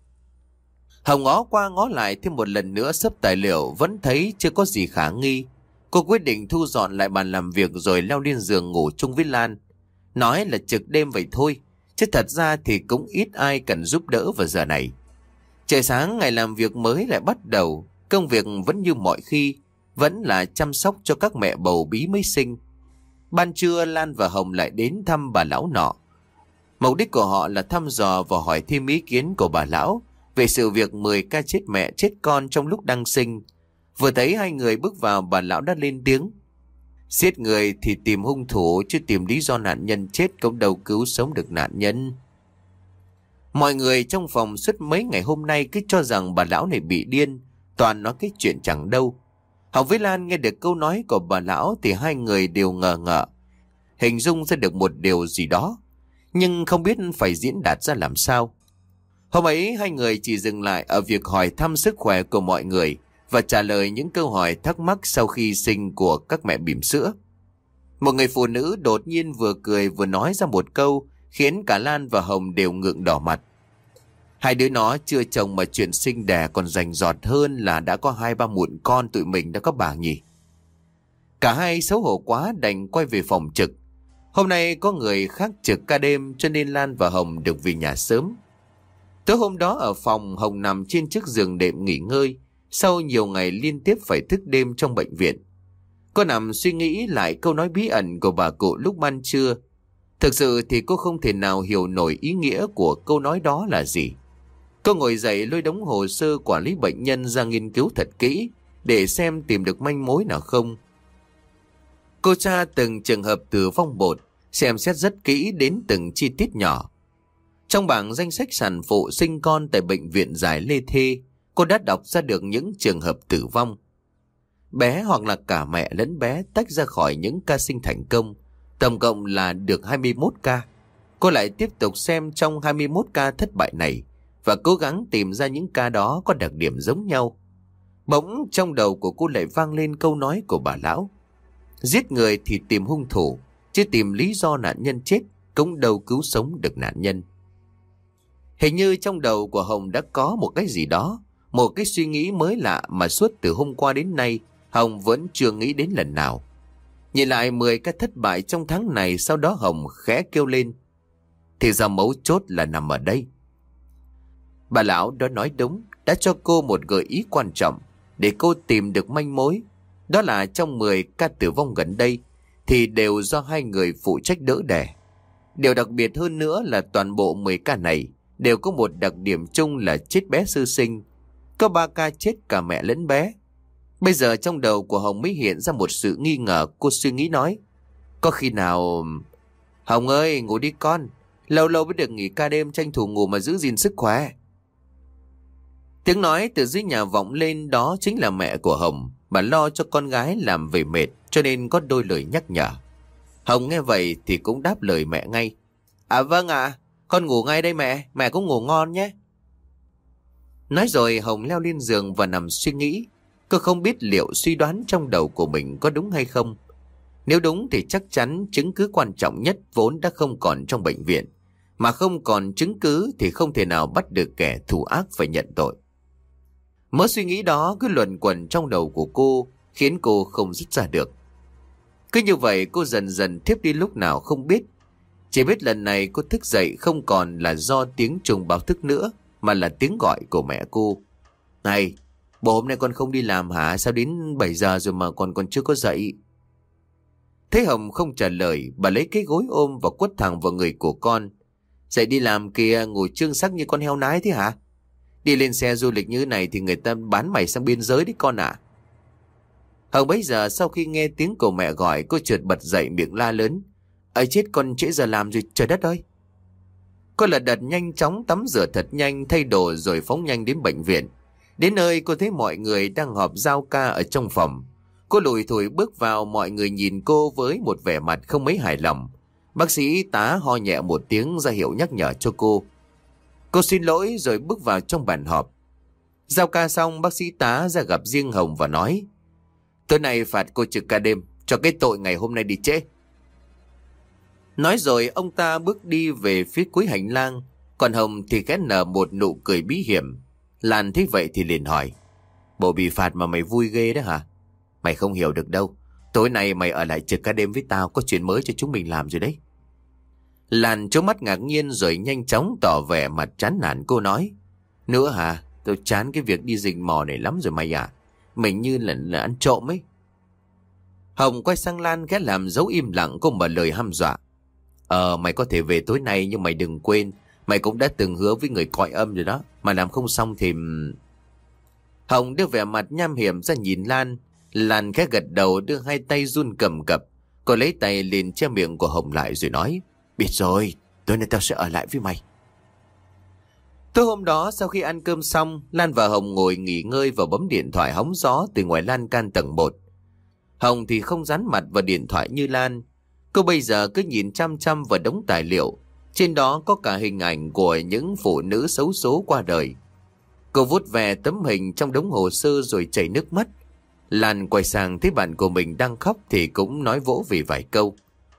Hồng ngó qua ngó lại thêm một lần nữa xấp tài liệu, vẫn thấy chưa có gì khả nghi. Cô quyết định thu dọn lại bàn làm việc rồi leo lên giường ngủ chung với Lan. Nói là trực đêm vậy thôi, chứ thật ra thì cũng ít ai cần giúp đỡ vào giờ này. Trời sáng ngày làm việc mới lại bắt đầu. Công việc vẫn như mọi khi, vẫn là chăm sóc cho các mẹ bầu bí mới sinh. Ban trưa Lan và Hồng lại đến thăm bà lão nọ. Mục đích của họ là thăm dò và hỏi thêm ý kiến của bà lão về sự việc 10 ca chết mẹ chết con trong lúc đang sinh. Vừa thấy hai người bước vào, bà lão đã lên tiếng. Giết người thì tìm hung thủ, chứ tìm lý do nạn nhân chết cũng đâu cứu sống được nạn nhân. Mọi người trong phòng suốt mấy ngày hôm nay cứ cho rằng bà lão này bị điên, toàn nói cái chuyện chẳng đâu. Hồng với Lan nghe được câu nói của bà lão thì hai người đều ngờ ngợ, hình dung ra được một điều gì đó, nhưng không biết phải diễn đạt ra làm sao. Hôm ấy hai người chỉ dừng lại ở việc hỏi thăm sức khỏe của mọi người và trả lời những câu hỏi thắc mắc sau khi sinh của các mẹ bỉm sữa. Một người phụ nữ đột nhiên vừa cười vừa nói ra một câu khiến cả Lan và Hồng đều ngượng đỏ mặt. Hai đứa nó chưa chồng mà chuyện sinh đẻ còn rành rọt hơn là đã có 2-3 mụn con, tụi mình đã có bà nhỉ. Cả hai xấu hổ quá đành quay về phòng trực. Hôm nay có người khác trực ca đêm cho nên Lan và Hồng được về nhà sớm. Tối hôm đó ở phòng, Hồng nằm trên chiếc giường đệm nghỉ ngơi sau nhiều ngày liên tiếp phải thức đêm trong bệnh viện. Cô nằm suy nghĩ lại câu nói bí ẩn của bà cụ lúc ban trưa. Thực sự thì cô không thể nào hiểu nổi ý nghĩa của câu nói đó là gì. Cô ngồi dậy lôi đống hồ sơ quản lý bệnh nhân ra nghiên cứu thật kỹ để xem tìm được manh mối nào không. Cô tra từng trường hợp tử vong một, xem xét rất kỹ đến từng chi tiết nhỏ. Trong bảng danh sách sản phụ sinh con tại bệnh viện Giải Lê Thê, cô đã đọc ra được những trường hợp tử vong. Bé hoặc là cả mẹ lẫn bé tách ra khỏi những ca sinh thành công, tổng cộng là được 21 ca. Cô lại tiếp tục xem trong 21 ca thất bại này và cố gắng tìm ra những ca đó có đặc điểm giống nhau. Bỗng trong đầu của cô lại vang lên câu nói của bà lão. Giết người thì tìm hung thủ, chứ tìm lý do nạn nhân chết cũng đâu cứu sống được nạn nhân. Hình như trong đầu của Hồng đã có một cái gì đó, một cái suy nghĩ mới lạ mà suốt từ hôm qua đến nay Hồng vẫn chưa nghĩ đến lần nào. Nhìn lại 10 cái thất bại trong tháng này, sau đó Hồng khẽ kêu lên. Thì ra mấu chốt là nằm ở đây. Bà lão đó nói đúng, đã cho cô một gợi ý quan trọng để cô tìm được manh mối. Đó là trong 10 ca tử vong gần đây thì đều do hai người phụ trách đỡ đẻ. Điều đặc biệt hơn nữa là toàn bộ 10 ca này đều có một đặc điểm chung là chết bé sơ sinh. Có 3 ca chết cả mẹ lẫn bé. Bây giờ trong đầu của Hồng mới hiện ra một sự nghi ngờ. Cô suy nghĩ nói, có khi nào... Hồng ơi, ngủ đi con. Lâu lâu mới được nghỉ ca đêm, tranh thủ ngủ mà giữ gìn sức khỏe. Tiếng nói từ dưới nhà vọng lên, đó chính là mẹ của Hồng. Bà lo cho con gái làm về mệt cho nên có đôi lời nhắc nhở. Hồng nghe vậy thì cũng đáp lời mẹ ngay. À vâng ạ, Con ngủ ngay đây mẹ, mẹ cũng ngủ ngon nhé. Nói rồi Hồng leo lên giường và nằm suy nghĩ. Cô không biết liệu suy đoán trong đầu của mình có đúng hay không. Nếu đúng thì chắc chắn chứng cứ quan trọng nhất vốn đã không còn trong bệnh viện. Mà không còn chứng cứ thì không thể nào bắt được kẻ thù ác phải nhận tội. Mớ suy nghĩ đó cứ luẩn quẩn trong đầu của cô, khiến cô không dứt ra được. Cứ như vậy cô dần dần thiếp đi lúc nào không biết. Chỉ biết lần này cô thức dậy không còn là do tiếng chuông báo thức nữa, mà là tiếng gọi của mẹ cô. Này, bộ hôm nay con không đi làm hả? Sao đến 7 giờ rồi mà còn chưa có dậy? Thấy Hồng không trả lời, bà lấy cái gối ôm và quất thẳng vào người của con. Dậy đi làm kìa, ngồi trương sắc như con heo nái thế hả? Đi lên xe du lịch như thế này thì người ta bán mày sang biên giới đấy con ạ. Hồng bấy giờ sau khi nghe tiếng của mẹ gọi, cô chợt bật dậy miệng la lớn. Ấy chết, con trễ giờ làm rồi, trời đất ơi! Cô lật đật nhanh chóng tắm rửa thật nhanh, thay đồ rồi phóng nhanh đến bệnh viện. Đến nơi cô thấy mọi người đang họp giao ca ở trong phòng. Cô lủi thủi bước vào, mọi người nhìn cô với một vẻ mặt không mấy hài lòng. Bác sĩ tá ho nhẹ một tiếng ra hiệu nhắc nhở cho cô. Cô xin lỗi rồi bước vào trong bàn họp. Giao ca xong, bác sĩ tá ra gặp riêng Hồng và nói: tối nay phạt cô trực ca đêm cho cái tội ngày hôm nay đi trễ. Nói rồi ông ta bước đi về phía cuối hành lang. Còn Hồng thì khẽ nở một nụ cười bí hiểm. Lan thấy vậy thì liền hỏi: bộ bị phạt mà mày vui ghê đó hả? Mày không hiểu được đâu. Tối nay mày ở lại trực ca đêm với tao, có chuyện mới cho chúng mình làm rồi đấy. Lan trố mắt ngạc nhiên rồi nhanh chóng tỏ vẻ mặt chán nản. Cô nói: nữa hả? Tôi chán cái việc đi rình mò này lắm rồi mày à. Mình như là ăn trộm ấy. Hồng quay sang Lan ghé làm dấu im lặng. Cô mở lời hăm dọa: mày có thể về tối nay, nhưng mày đừng quên mày cũng đã từng hứa với người cõi âm rồi đó. Mà làm không xong thì... Hồng đưa vẻ mặt nham hiểm ra nhìn Lan. Lan khẽ gật đầu, đưa hai tay run cầm cập. Cô lấy tay lên che miệng của Hồng lại rồi nói: biết rồi, tối nay tao sẽ ở lại với mày. Tối hôm đó sau khi ăn cơm xong, Lan và Hồng ngồi nghỉ ngơi và bấm điện thoại hóng gió từ ngoài lan can tầng 1. Hồng thì không dán mặt vào điện thoại như Lan. Cô bây giờ cứ nhìn chăm chăm vào đống tài liệu. Trên đó có cả hình ảnh của những phụ nữ xấu số qua đời. Cô vuốt về tấm hình trong đống hồ sơ rồi chảy nước mắt. Lan quay sang thấy bạn của mình đang khóc thì cũng nói vỗ về vài câu.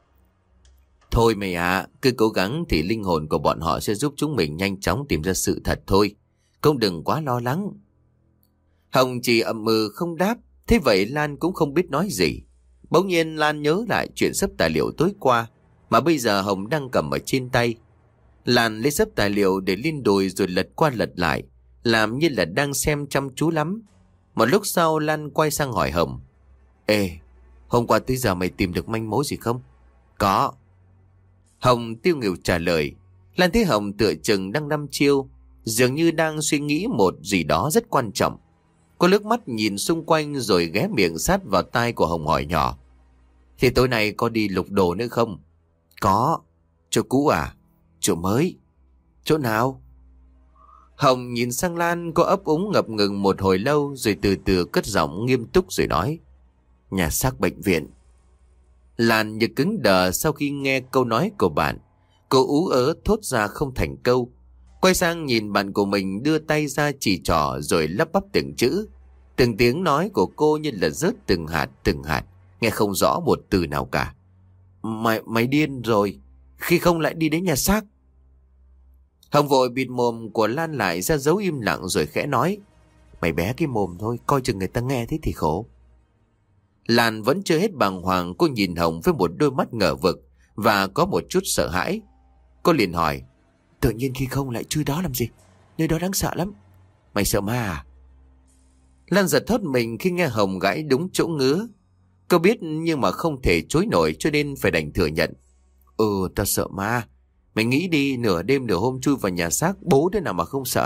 Thôi mày ạ, cứ cố gắng thì linh hồn của bọn họ sẽ giúp chúng mình nhanh chóng tìm ra sự thật thôi. Cũng đừng quá lo lắng. Hồng chỉ ậm ừ không đáp. Thế vậy Lan cũng không biết nói gì. Bỗng nhiên Lan nhớ lại chuyện xấp tài liệu tối qua mà bây giờ Hồng đang cầm ở trên tay. Lan lấy xấp tài liệu để lên đùi rồi lật qua lật lại, làm như là đang xem chăm chú lắm. Một lúc sau Lan quay sang hỏi Hồng: ê, hôm qua tới giờ mày tìm được manh mối gì không? Có. Hồng tiêu nghỉu trả lời. Lan thấy Hồng tựa chừng đang đăm chiêu, dường như đang suy nghĩ một gì đó rất quan trọng. Cô lướt mắt nhìn xung quanh rồi ghé miệng sát vào tai của Hồng hỏi nhỏ: thì tối nay có đi lục đồ nữa không? Có. Chỗ cũ à? Chỗ mới. Chỗ nào? Hồng nhìn sang Lan, cô ấp úng ngập ngừng một hồi lâu rồi từ từ cất giọng nghiêm túc rồi nói: nhà xác bệnh viện. Lan như cứng đờ sau khi nghe câu nói của bạn. Cô ú ớ thốt ra không thành câu. Quay sang nhìn bạn của mình đưa tay ra chỉ trỏ rồi lắp bắp từng chữ. Từng tiếng nói của cô như là rớt từng hạt, nghe không rõ một từ nào cả. Mày điên rồi, khi không lại đi đến nhà xác. Hồng vội bịt mồm của Lan lại ra dấu im lặng rồi khẽ nói: mày bé cái mồm thôi, coi chừng người ta nghe thấy thì khổ. Lan vẫn chưa hết bàng hoàng, cô nhìn Hồng với một đôi mắt ngờ vực và có một chút sợ hãi. Cô liền hỏi: tự nhiên khi không lại chui đó làm gì? Nơi đó đáng sợ lắm. Mày sợ ma à? Lan giật thót mình khi nghe Hồng gãi đúng chỗ ngứa. Cô biết nhưng mà không thể chối nổi cho nên phải đành thừa nhận: tao sợ ma. Mày nghĩ đi, nửa đêm nửa hôm chui vào nhà xác, bố thế nào mà không sợ.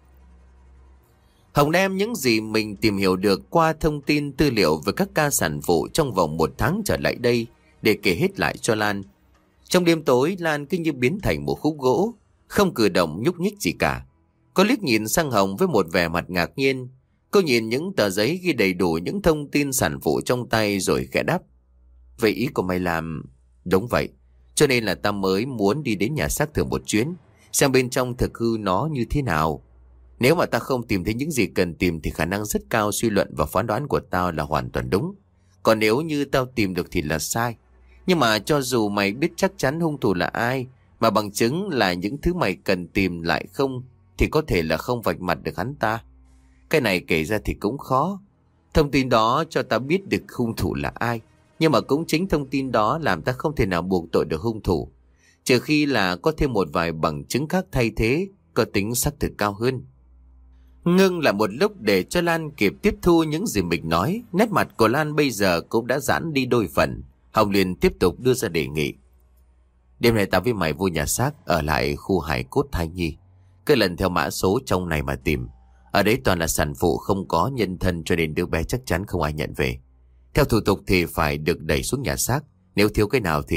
Hồng đem những gì mình tìm hiểu được qua thông tin tư liệu về các ca sản phụ trong vòng 1 tháng trở lại đây để kể hết lại cho Lan. Trong đêm tối, Lan cứ như biến thành một khúc gỗ, không cử động nhúc nhích gì cả. Cô liếc nhìn sang Hồng với một vẻ mặt ngạc nhiên. Cô nhìn những tờ giấy ghi đầy đủ những thông tin sản phụ trong tay rồi khẽ đáp: vậy ý của mày làm... Đúng vậy, cho nên là ta mới muốn đi đến nhà xác thử một chuyến, xem bên trong thực hư nó như thế nào. Nếu mà ta không tìm thấy những gì cần tìm thì khả năng rất cao suy luận và phán đoán của tao là hoàn toàn đúng. Còn nếu như tao tìm được thì là sai. Nhưng mà cho dù mày biết chắc chắn hung thủ là ai, mà bằng chứng là những thứ mày cần tìm lại không, thì có thể là không vạch mặt được hắn ta. Cái này kể ra thì cũng khó. Thông tin đó cho ta biết được hung thủ là ai, nhưng mà cũng chính thông tin đó làm ta không thể nào buộc tội được hung thủ, trừ khi là có thêm một vài bằng chứng khác thay thế, có tính xác thực cao hơn. Ngưng lại một lúc để cho Lan kịp tiếp thu những gì mình nói. Nét mặt của Lan bây giờ cũng đã giãn đi đôi phần. Hồng liền tiếp tục đưa ra đề nghị. Đêm nay tao với mày vô nhà xác ở lại khu hải cốt thai nhi. Cứ lần theo mã số trong này mà tìm. Ở đấy toàn là sản phụ không có nhân thân, cho nên đứa bé chắc chắn không ai nhận về. Theo thủ tục thì phải được đẩy xuống nhà xác. Nếu thiếu cái nào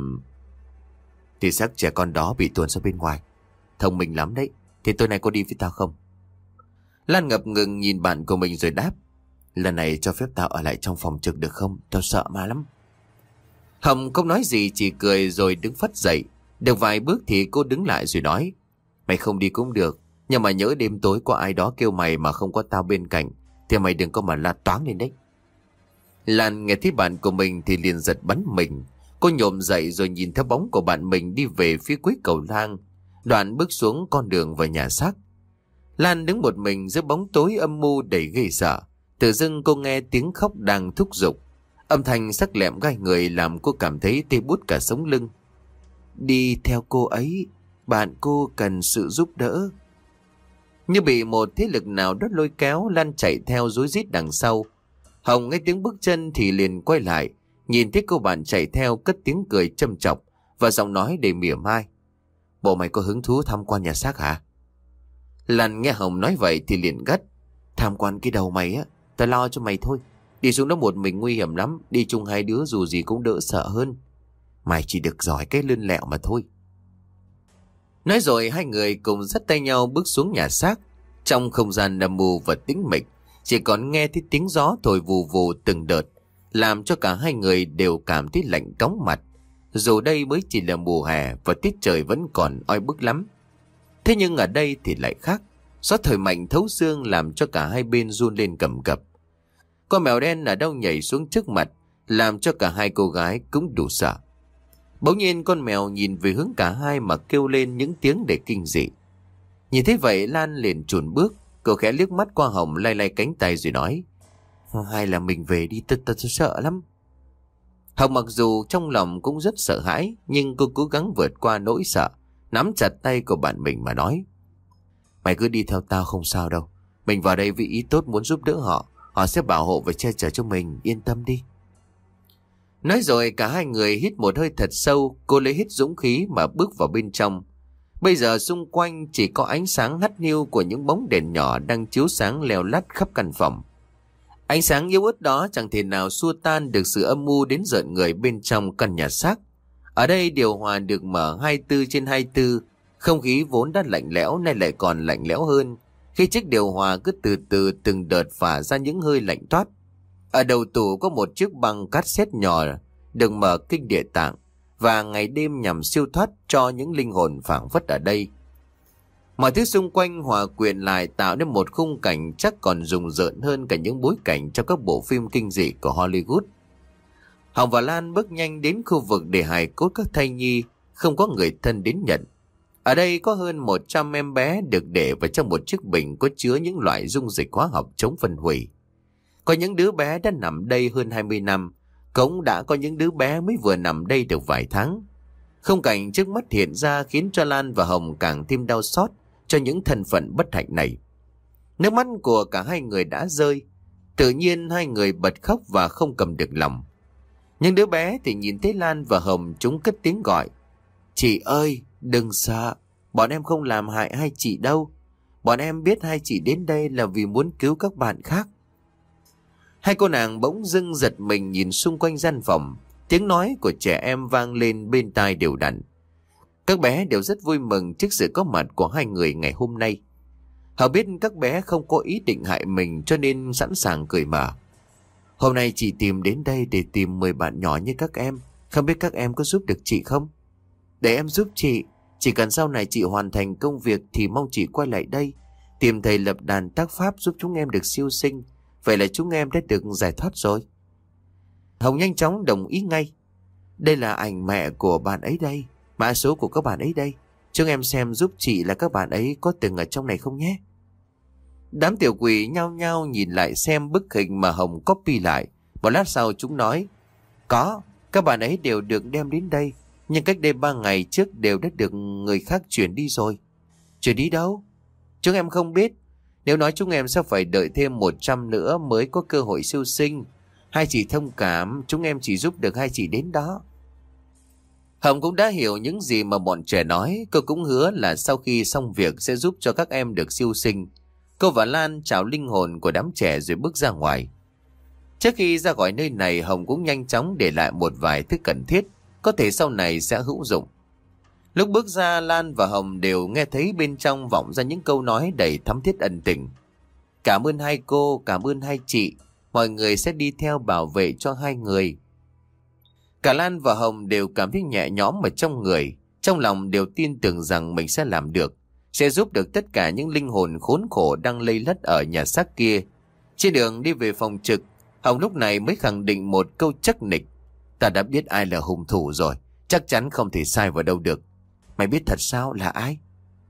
thì xác trẻ con đó bị tuồn ra bên ngoài. Thông minh lắm đấy. Thì tối nay có đi với tao không? Lan ngập ngừng nhìn bạn của mình rồi đáp. Lần này cho phép tao ở lại trong phòng trực được không? Tao sợ ma lắm. Hồng không nói gì, chỉ cười rồi đứng phắt dậy. Được vài bước thì cô đứng lại rồi nói. Mày không đi cũng được, nhưng mà nhớ đêm tối có ai đó kêu mày mà không có tao bên cạnh thì mày đừng có mà la toáng lên đấy. Lan nghe thấy bạn của mình thì liền giật bắn mình. Cô nhổm dậy rồi nhìn theo bóng của bạn mình đi về phía cuối cầu thang, đoạn bước xuống con đường vào nhà xác. Lan đứng một mình giữa bóng tối âm mưu đầy ghê sợ. Tự dưng cô nghe tiếng khóc đang thúc giục. Âm thanh sắc lẹm gai người làm cô cảm thấy tê buốt cả sống lưng. Đi theo cô ấy, bạn cô cần sự giúp đỡ. Như bị một thế lực nào đó lôi kéo, Lan chạy theo rối rít đằng sau. Hồng nghe tiếng bước chân thì liền quay lại, nhìn thấy cô bạn chạy theo cất tiếng cười châm chọc và giọng nói đầy mỉa mai. Bộ mày có hứng thú tham quan nhà xác hả? Lan nghe Hồng nói vậy thì liền gắt. Tham quan cái đầu mày á, tao lo cho mày thôi. Đi xuống đó một mình nguy hiểm lắm, đi chung hai đứa dù gì cũng đỡ sợ hơn. Mày chỉ được giỏi cái lươn lẹo mà thôi. Nói rồi hai người cùng dắt tay nhau bước xuống nhà xác. Trong không gian âm mưu và tĩnh mịch, chỉ còn nghe thấy tiếng gió thổi vù vù từng đợt, làm cho cả hai người đều cảm thấy lạnh cóng mặt. Dù đây mới chỉ là mùa hè và tiết trời vẫn còn oi bức lắm. Thế nhưng ở đây thì lại khác. Gió thổi mạnh thấu xương làm cho cả hai bên run lên cầm cập. Con mèo đen ở đâu nhảy xuống trước mặt, làm cho cả hai cô gái cũng đủ sợ. Bỗng nhiên con mèo nhìn về hướng cả hai mà kêu lên những tiếng để kinh dị. Nhìn thấy vậy Lan liền chùn bước. Cô khẽ liếc mắt qua Hồng, lay lay cánh tay rồi nói. Hay là mình về đi, tao sợ lắm. Hồng mặc dù trong lòng cũng rất sợ hãi, nhưng cô cố gắng vượt qua nỗi sợ, nắm chặt tay của bạn mình mà nói. Mày cứ đi theo tao không sao đâu. Mình vào đây vì ý tốt muốn giúp đỡ họ. Họ sẽ bảo hộ và che chở cho mình, yên tâm đi. Nói rồi cả hai người hít một hơi thật sâu. Cô lấy hết dũng khí mà bước vào bên trong. Bây giờ xung quanh chỉ có ánh sáng hắt hiu của những bóng đèn nhỏ đang chiếu sáng leo lắt khắp căn phòng. Ánh sáng yếu ớt đó chẳng thể nào xua tan được sự âm mưu đến rợn người bên trong căn nhà xác. Ở đây điều hòa được mở 24/24, không khí vốn đã lạnh lẽo nay lại còn lạnh lẽo hơn, khi chiếc điều hòa cứ từ từ từng đợt phả ra những hơi lạnh toát. Ở đầu tủ có một chiếc băng cassette nhỏ được mở kinh địa tạng, và ngày đêm nhằm siêu thoát cho những linh hồn phảng phất ở đây. Mọi thứ xung quanh hòa quyện lại tạo nên một khung cảnh chắc còn rùng rợn hơn cả những bối cảnh trong các bộ phim kinh dị của Hollywood. Hồng và Lan bước nhanh đến khu vực để hài cốt các thai nhi không có người thân đến nhận. Ở đây có hơn 100 em bé được để vào trong một chiếc bình có chứa những loại dung dịch hóa học chống phân hủy. Có những đứa bé đã nằm đây hơn 20 năm, cũng đã có những đứa bé mới vừa nằm đây được vài tháng. Khung cảnh trước mắt hiện ra khiến cho Lan và Hồng càng thêm đau xót cho những thân phận bất hạnh này. Nước mắt của cả hai người đã rơi. Tự nhiên hai người bật khóc và không cầm được lòng. Nhưng đứa bé thì nhìn thấy Lan và Hồng, chúng cất tiếng gọi. Chị ơi, đừng sợ. Bọn em không làm hại hai chị đâu. Bọn em biết hai chị đến đây là vì muốn cứu các bạn khác. Hai cô nàng bỗng dưng giật mình nhìn xung quanh gian phòng. Tiếng nói của trẻ em vang lên bên tai đều đặn. Các bé đều rất vui mừng trước sự có mặt của hai người ngày hôm nay. Họ biết các bé không có ý định hại mình cho nên sẵn sàng cười mở. Hôm nay chị tìm đến đây để tìm 10 bạn nhỏ như các em. Không biết các em có giúp được chị không? Để em giúp chị. Chỉ cần sau này chị hoàn thành công việc thì mong chị quay lại đây, tìm thầy lập đàn tác pháp giúp chúng em được siêu sinh. Vậy là chúng em đã được giải thoát rồi. Hồng nhanh chóng đồng ý ngay. Đây là ảnh mẹ của bạn ấy đây, mã số của các bạn ấy đây. Chúng em xem giúp chị là các bạn ấy có từng ở trong này không nhé. Đám tiểu quỷ nhao nhao nhìn lại xem bức hình mà Hồng copy lại. Một lát sau chúng nói, có, các bạn ấy đều được đem đến đây, nhưng cách đây 3 ngày trước đều đã được người khác chuyển đi rồi. Chuyển đi đâu? Chúng em không biết. Nếu nói chúng em sẽ phải đợi thêm 100 nữa mới có cơ hội siêu sinh. Hai chị thông cảm, chúng em chỉ giúp được hai chị đến đó. Hồng cũng đã hiểu những gì mà bọn trẻ nói. Cô cũng hứa là sau khi xong việc sẽ giúp cho các em được siêu sinh. Cô và Lan chào linh hồn của đám trẻ rồi bước ra ngoài. Trước khi ra khỏi nơi này, Hồng cũng nhanh chóng để lại một vài thứ cần thiết, có thể sau này sẽ hữu dụng. Lúc bước ra, Lan và Hồng đều nghe thấy bên trong vọng ra những câu nói đầy thắm thiết ân tình. Cảm ơn hai cô, cảm ơn hai chị, mọi người sẽ đi theo bảo vệ cho hai người. Cả Lan và Hồng đều cảm thấy nhẹ nhõm ở trong người, trong lòng đều tin tưởng rằng mình sẽ làm được, sẽ giúp được tất cả những linh hồn khốn khổ đang lây lất ở nhà xác kia. Trên đường đi về phòng trực, Hồng lúc này mới khẳng định một câu chắc nịch. Ta đã biết ai là hung thủ rồi, chắc chắn không thể sai vào đâu được. Mày biết thật sao, là ai?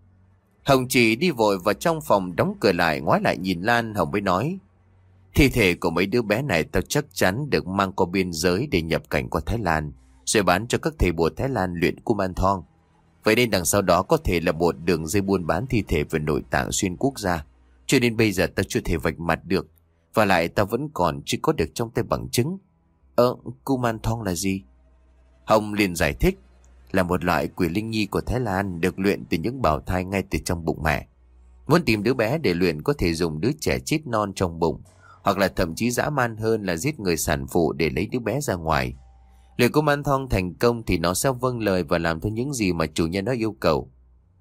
Hồng chỉ đi vội vào trong phòng đóng cửa lại, ngoái lại nhìn Lan. Hồng mới nói, thi thể của mấy đứa bé này tao chắc chắn được mang qua biên giới để nhập cảnh qua Thái Lan, rồi bán cho các thầy bùa Thái Lan luyện Kumanthong. Vậy nên đằng sau đó có thể là một đường dây buôn bán thi thể về nội tạng xuyên quốc gia. Cho nên bây giờ tao chưa thể vạch mặt được, và lại tao vẫn còn chưa có được trong tay bằng chứng. Kumanthong là gì? Hồng liền giải thích, là một loại quỷ linh nhi của Thái Lan được luyện từ những bào thai ngay từ trong bụng mẹ. Muốn tìm đứa bé để luyện có thể dùng đứa trẻ chết non trong bụng, hoặc là thậm chí dã man hơn là giết người sản phụ để lấy đứa bé ra ngoài. Luyện Kumanthong thành công thì nó sẽ vâng lời và làm theo những gì mà chủ nhân nó yêu cầu.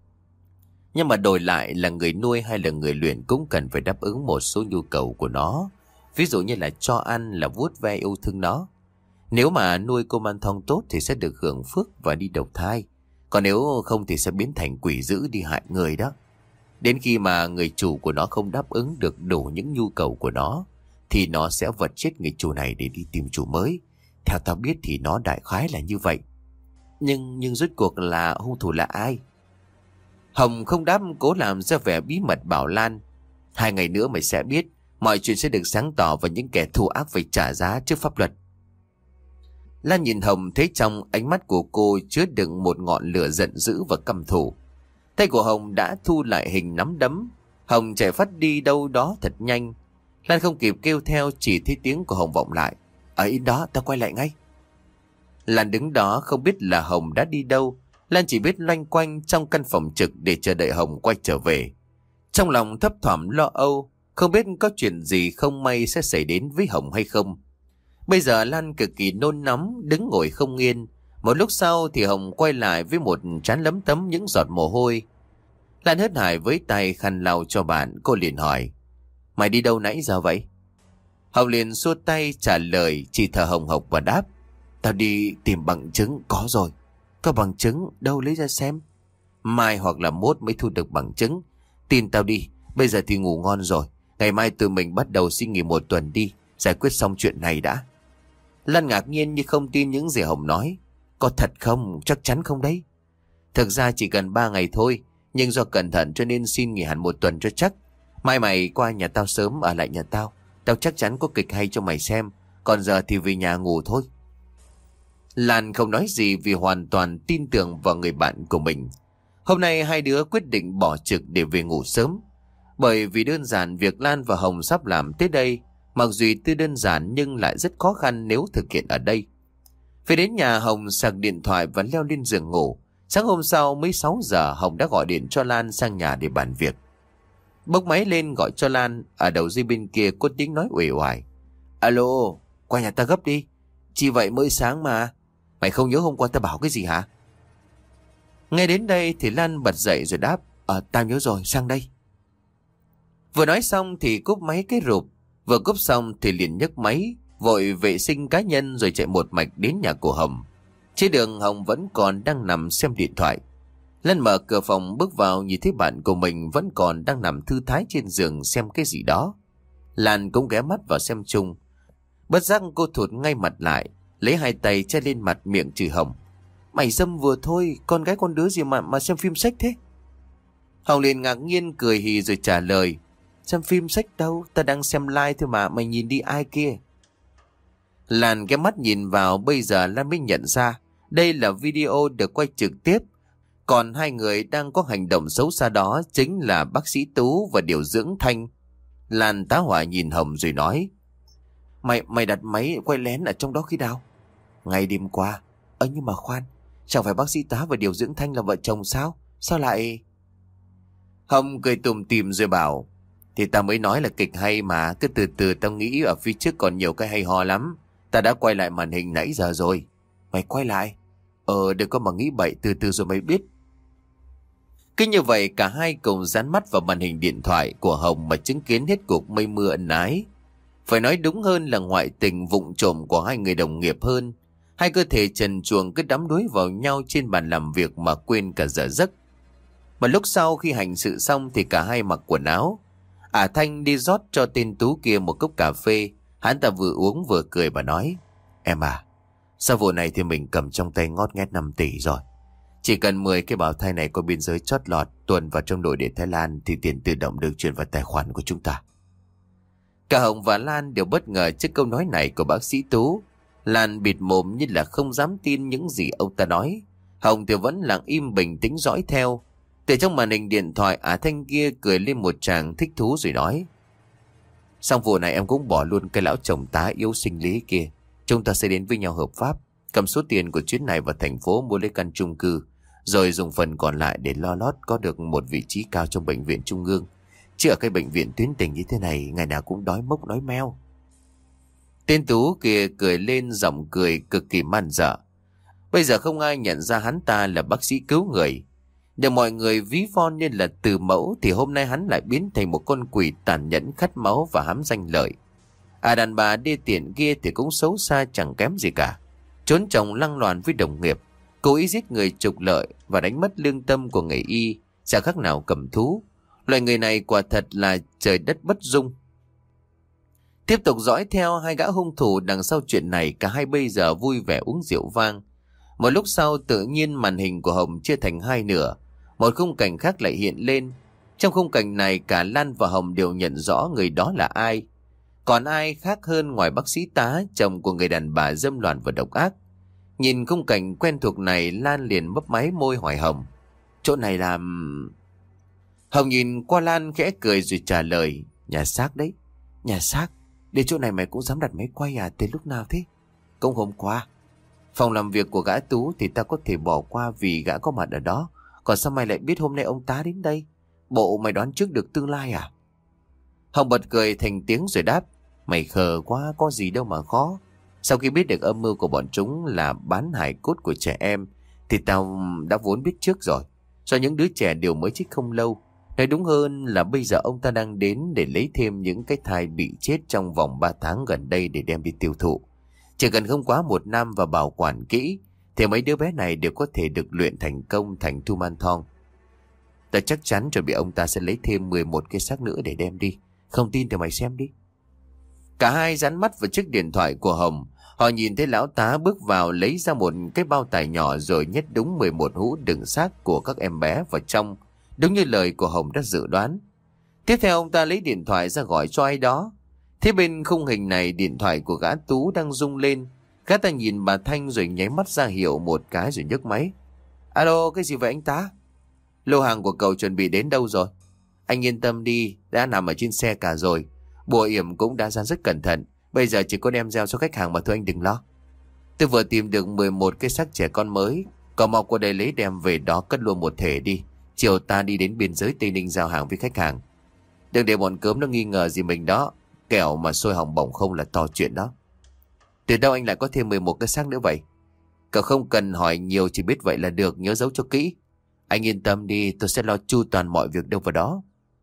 Nhưng mà đổi lại là người nuôi hay là người luyện cũng cần phải đáp ứng một số nhu cầu của nó. Ví dụ như là cho ăn, là vuốt ve yêu thương nó. Nếu mà nuôi Kumanthong tốt thì sẽ được hưởng phước và đi đầu thai. Còn nếu không thì sẽ biến thành quỷ dữ đi hại người đó. Đến khi mà người chủ của nó không đáp ứng được đủ những nhu cầu của nó, thì nó sẽ vật chết người chủ này để đi tìm chủ mới. Theo tao biết thì nó đại khái là như vậy. Nhưng rốt cuộc là hung thủ là ai? Hồng không đáp, cố làm ra vẻ bí mật bảo Lan, 2 ngày nữa mày sẽ biết. Mọi chuyện sẽ được sáng tỏ và những kẻ thù ác phải trả giá trước pháp luật. Lan nhìn Hồng thấy trong ánh mắt của cô chứa đựng một ngọn lửa giận dữ và căm thù. Tay của Hồng đã thu lại hình nắm đấm. Hồng chạy phát đi đâu đó thật nhanh. Lan không kịp kêu theo, chỉ thấy tiếng của Hồng vọng lại, ở yên đó, tao quay lại ngay. Lan đứng đó không biết là Hồng đã đi đâu. Lan chỉ biết loanh quanh trong căn phòng trực để chờ đợi Hồng quay trở về. Trong lòng thấp thỏm lo âu, không biết có chuyện gì không may sẽ xảy đến với Hồng hay không. Bây giờ Lan cực kỳ nôn nóng, đứng ngồi không yên. Một lúc sau thì Hồng quay lại với một trán lấm tấm những giọt mồ hôi. Lan hớt hải với tay khăn lau cho bạn. Cô liền hỏi, mày đi đâu nãy giờ vậy? Hồng liền xua tay trả lời, chỉ thở hồng hộc và đáp, tao đi tìm bằng chứng. Có rồi. Có bằng chứng đâu, lấy ra xem. Mai hoặc là mốt mới thu được bằng chứng. Tin tao đi, bây giờ thì ngủ ngon rồi. Ngày mai tụi mình bắt đầu xin nghỉ 1 tuần đi, giải quyết xong chuyện này đã. Lan ngạc nhiên như không tin những gì Hồng nói. Có thật không? Chắc chắn không đấy. Thực ra chỉ cần 3 ngày thôi, nhưng do cẩn thận cho nên xin nghỉ hẳn 1 tuần cho chắc. Mai mày qua nhà tao sớm, ở lại nhà tao. Tao chắc chắn có kịch hay cho mày xem. Còn giờ thì về nhà ngủ thôi. Lan không nói gì vì hoàn toàn tin tưởng vào người bạn của mình. Hôm nay hai đứa quyết định bỏ trực để về ngủ sớm. Bởi vì đơn giản việc Lan và Hồng sắp làm tới đây, mặc dù tuy đơn giản nhưng lại rất khó khăn nếu thực hiện ở đây. Về đến nhà, Hồng sạc điện thoại và leo lên giường ngủ. Sáng hôm sau mới 6 giờ, Hồng đã gọi điện cho Lan sang nhà để bàn việc. Bốc máy lên gọi cho Lan, ở đầu dây bên kia có tiếng nói uể oải. Alo, qua nhà ta gấp đi. Chỉ vậy mới sáng mà. Mày không nhớ hôm qua ta bảo cái gì hả? Nghe đến đây thì Lan bật dậy rồi đáp, tao nhớ rồi, sang đây. Vừa nói xong thì cúp máy cái rụp. Vừa cúp xong thì liền nhấc máy, vội vệ sinh cá nhân rồi chạy một mạch đến nhà của Hồng. Trên đường Hồng vẫn còn đang nằm xem điện thoại. Lan mở cửa phòng bước vào, nhìn thấy bạn của mình vẫn còn đang nằm thư thái trên giường xem cái gì đó. Lan cũng ghé mắt vào xem chung. Bất giác cô thụt ngay mặt lại, lấy hai tay che lên mặt, miệng chửi Hồng: "Mày dâm vừa thôi, con gái con đứa gì mà xem phim sách thế?" Hồng liền ngạc nhiên cười hì rồi trả lời: "Xem phim sách đâu, ta đang xem live thôi mà, mày nhìn đi ai kia." Lan ghé mắt nhìn vào, bây giờ Lan mới nhận ra đây là video được quay trực tiếp. Còn hai người đang có hành động xấu xa đó chính là bác sĩ Tú và điều dưỡng Thanh. Lan tá hỏa nhìn Hồng rồi nói: Mày đặt máy quay lén ở trong đó khi nào?" "Ngày đêm qua." Nhưng mà khoan, chẳng phải bác sĩ Tá và điều dưỡng Thanh là vợ chồng sao? Sao lại..." Hồng cười tủm tỉm rồi bảo: "Thì tao mới nói là kịch hay mà, cứ từ từ, tao nghĩ ở phía trước còn nhiều cái hay ho lắm. Ta đã quay lại màn hình nãy giờ rồi." "Mày quay lại?" Đừng có mà nghĩ bậy, từ từ rồi mày biết." Cứ như vậy cả hai cùng dán mắt vào màn hình điện thoại của Hồng mà chứng kiến hết cuộc mây mưa ân ái. Phải nói đúng hơn là ngoại tình vụng trộm của hai người đồng nghiệp hơn. Hai cơ thể trần truồng cứ đắm đuối vào nhau trên bàn làm việc mà quên cả giờ giấc. Mà lúc sau khi hành sự xong thì cả hai mặc quần áo. Thanh đi rót cho tên Tú kia một cốc cà phê. Hắn ta vừa uống vừa cười và nói: "Em à, sau vụ này thì mình cầm trong tay ngót nghét 5 tỷ rồi. Chỉ cần 10 cái bào thai này qua biên giới chót lọt tuần vào trong nội địa Thái Lan thì tiền tự động được chuyển vào tài khoản của chúng ta." Cả Hồng và Lan đều bất ngờ trước câu nói này của bác sĩ Tú. Lan bịt mồm như là không dám tin những gì ông ta nói. Hồng thì vẫn lặng im bình tĩnh dõi theo. Từ trong màn hình điện thoại, Thanh kia cười lên một tràng thích thú rồi nói: "Xong vụ này em cũng bỏ luôn cái lão chồng Tá yếu sinh lý kia. Chúng ta sẽ đến với nhau hợp pháp, cầm số tiền của chuyến này vào thành phố mua lấy căn chung cư, rồi dùng phần còn lại để lo lót có được một vị trí cao trong bệnh viện trung ương. Chứ ở cái bệnh viện tuyến tỉnh như thế này, ngày nào cũng đói mốc đói meo." Tên Tú kia cười lên giọng cười cực kỳ man dợ. Bây giờ không ai nhận ra hắn ta là bác sĩ cứu người. Được mọi người ví von như là từ mẫu thì hôm nay hắn lại biến thành một con quỷ tàn nhẫn, khát máu và hám danh lợi. Đàn bà đê tiện kia thì cũng xấu xa chẳng kém gì cả. Trốn chồng lăng loàn với đồng nghiệp, cố ý giết người trục lợi và đánh mất lương tâm của nghề y, chả khác nào cầm thú. Loại người này quả thật là trời đất bất dung. Tiếp tục dõi theo hai gã hung thủ đằng sau chuyện này, cả hai bây giờ vui vẻ uống rượu vang. Một lúc sau tự nhiên màn hình của Hồng chia thành hai nửa. Một khung cảnh khác lại hiện lên. Trong khung cảnh này cả Lan và Hồng đều nhận rõ người đó là ai. Còn ai khác hơn ngoài bác sĩ Tá, chồng của người đàn bà dâm loạn và độc ác. Nhìn khung cảnh quen thuộc này, Lan liền mấp máy môi hỏi Hồng: "Chỗ này là..." Hồng nhìn qua Lan khẽ cười rồi trả lời: "Nhà xác đấy." "Nhà xác? Đến chỗ này mày cũng dám đặt máy quay à? Từ lúc nào thế?" "Cũng hôm qua. Phòng làm việc của gã Tú thì ta có thể bỏ qua vì gã có mặt ở đó. Còn sao mày lại biết hôm nay ông Tá đến đây? Bộ mày đoán trước được tương lai à?" Hồng bật cười thành tiếng rồi đáp: "Mày khờ quá, có gì đâu mà khó. Sau khi biết được âm mưu của bọn chúng là bán hài cốt của trẻ em thì tao đã vốn biết trước rồi. Do những đứa trẻ đều mới chết không lâu. Nói đúng hơn là bây giờ ông ta đang đến để lấy thêm những cái thai bị chết trong vòng 3 tháng gần đây để đem đi tiêu thụ. Chỉ cần không quá 1 năm và bảo quản kỹ thì mấy đứa bé này đều có thể được luyện thành công thành Thu Man Thong. Ta chắc chắn chuẩn bị ông ta sẽ lấy thêm 11 cái xác nữa để đem đi. Không tin thì mày xem đi." Cả hai dán mắt vào chiếc điện thoại của Hồng. Họ nhìn thấy lão Tá bước vào, lấy ra một cái bao tải nhỏ rồi nhét đúng 11 hũ đựng xác của các em bé vào trong, đúng như lời của Hồng đã dự đoán. Tiếp theo ông ta lấy điện thoại ra gọi cho ai đó. Thế bên khung hình này, điện thoại của gã Tú đang rung lên. Gã ta nhìn bà Thanh rồi nháy mắt ra hiệu một cái rồi nhấc máy. "Alo, cái gì vậy anh Tá?" "Lô hàng của cậu chuẩn bị đến đâu rồi?" "Anh yên tâm đi, đã nằm ở trên xe cả rồi. Bộ yểm cũng đã ra rất cẩn thận. Bây giờ chỉ có đem giao cho khách hàng mà thôi, anh đừng lo. Tôi vừa tìm được 11 cái xác trẻ con mới. Cậu mau qua đây lấy đem về đó cất luôn một thể đi. Chiều ta đi đến biên giới Tây Ninh giao hàng với khách hàng. Đừng để bọn cớm nó nghi ngờ gì mình đó. Kẻo mà sôi hỏng bỏng không là to chuyện đó." "Từ đâu anh lại có thêm 11 cái xác nữa vậy?" "Cậu không cần hỏi nhiều, chỉ biết vậy là được, nhớ giấu cho kỹ. Anh yên tâm đi, tôi sẽ lo chu toàn mọi việc đâu vào đó."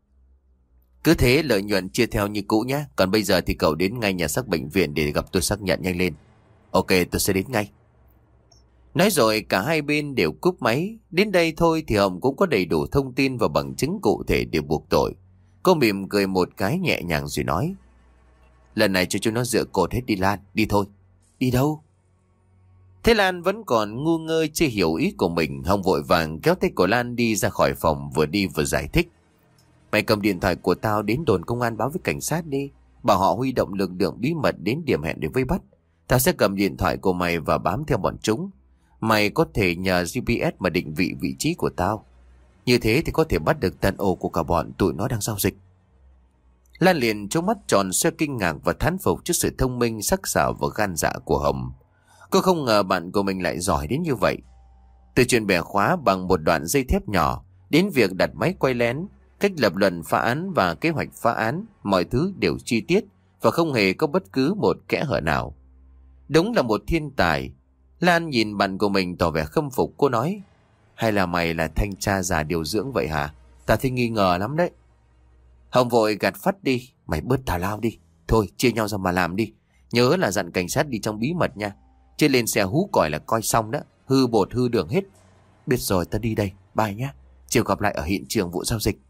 "Cứ thế lợi nhuận chia theo như cũ nhé. Còn bây giờ thì cậu đến ngay nhà xác bệnh viện để gặp tôi xác nhận nhanh lên." "Ok, tôi sẽ đến ngay." Nói rồi cả hai bên đều cúp máy. Đến đây thôi thì Hồng cũng có đầy đủ thông tin và bằng chứng cụ thể để buộc tội. Cô mỉm cười một cái nhẹ nhàng rồi nói: lần này cho chúng nó dựa cột hết đi Lan, đi thôi. Đi đâu? Thế Lan vẫn còn ngu ngơ chưa hiểu ý của mình. Hồng vội vàng kéo tay của Lan đi ra khỏi phòng, vừa đi vừa giải thích: mày cầm điện thoại của tao đến đồn công an báo với cảnh sát đi. Bảo họ huy động lực lượng bí mật đến điểm hẹn để vây bắt. Tao sẽ cầm điện thoại của mày và bám theo bọn chúng. Mày có thể nhờ GPS mà định vị vị trí của tao. Như thế thì có thể bắt được tận ổ của cả bọn tụi nó đang giao dịch. Lan liền trố mắt tròn xoe kinh ngạc và thán phục trước sự thông minh, sắc sảo và gan dạ của Hồng. Cô không ngờ bạn của mình lại giỏi đến như vậy. Từ chuyện bẻ khóa bằng một đoạn dây thép nhỏ đến việc đặt máy quay lén, cách lập luận phá án và kế hoạch phá án, mọi thứ đều chi tiết và không hề có bất cứ một kẽ hở nào. Đúng là một thiên tài. Lan nhìn bạn của mình tỏ vẻ khâm phục. Cô nói: hay là mày là thanh tra già điều dưỡng vậy hả? Ta thấy nghi ngờ lắm đấy. Hồng vội gạt phắt đi: mày bớt tào lao đi. Thôi chia nhau ra mà làm đi. Nhớ là dặn cảnh sát đi trong bí mật nha. Chứ lên xe hú còi là coi xong đó. Hư bột hư đường hết. Biết rồi, ta đi đây. Bye nhé. Chiều gặp lại ở hiện trường vụ giao dịch.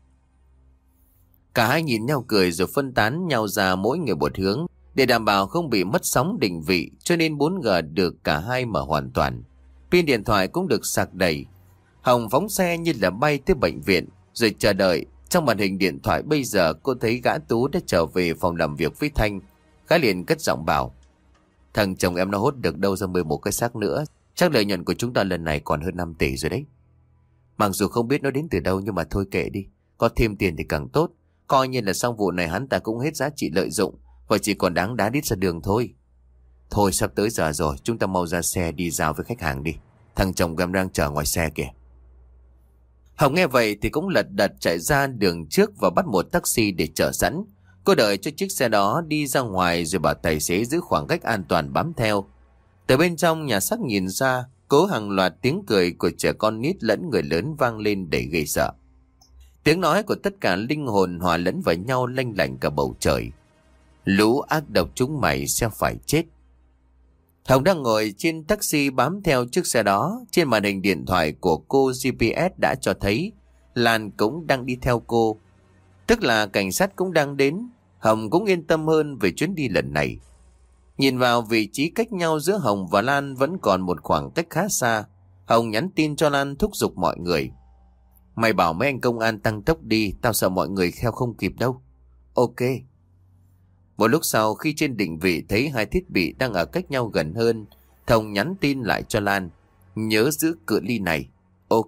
Cả hai nhìn nhau cười rồi phân tán nhau ra mỗi người một hướng. Để đảm bảo không bị mất sóng định vị, cho nên 4G được cả hai mở hoàn toàn. Pin điện thoại cũng được sạc đầy. Hồng phóng xe như là bay tới bệnh viện, rồi chờ đợi. Trong màn hình điện thoại bây giờ cô thấy gã Tú đã trở về phòng làm việc với Thanh. Gã liền cất giọng bảo: thằng chồng em nó hốt được đâu ra 11 cái xác nữa. Chắc lợi nhuận của chúng ta lần này còn hơn 5 tỷ rồi đấy. Mặc dù không biết nó đến từ đâu, nhưng mà thôi kệ đi. Có thêm tiền thì càng tốt. Coi như là xong vụ này hắn ta cũng hết giá trị lợi dụng, và chỉ còn đáng đá đít ra đường thôi. Thôi sắp tới giờ rồi, chúng ta mau ra xe đi giao với khách hàng đi. Thằng chồng em đang chờ ngoài xe kìa. Hồng nghe vậy thì cũng lật đật chạy ra đường trước và bắt một taxi để chở sẵn. Cô đợi cho chiếc xe đó đi ra ngoài rồi bảo tài xế giữ khoảng cách an toàn bám theo. Từ bên trong nhà xác nhìn ra, cố hàng loạt tiếng cười của trẻ con nít lẫn người lớn vang lên đầy ghê sợ. Tiếng nói của tất cả linh hồn hòa lẫn vào nhau lanh lảnh cả bầu trời. Lũ ác độc chúng mày sẽ phải chết. Hồng đang ngồi trên taxi bám theo chiếc xe đó. Trên màn hình điện thoại của cô, GPS đã cho thấy Lan cũng đang đi theo cô. Tức là cảnh sát cũng đang đến. Hồng cũng yên tâm hơn về chuyến đi lần này. Nhìn vào vị trí cách nhau giữa Hồng và Lan vẫn còn một khoảng cách khá xa. Hồng nhắn tin cho Lan thúc giục mọi người: mày bảo mấy anh công an tăng tốc đi, tao sợ mọi người theo không kịp đâu. Ok. Một lúc sau, khi trên định vị thấy hai thiết bị đang ở cách nhau gần hơn, Hồng nhắn tin lại cho Lan: nhớ giữ cự ly này. Ok.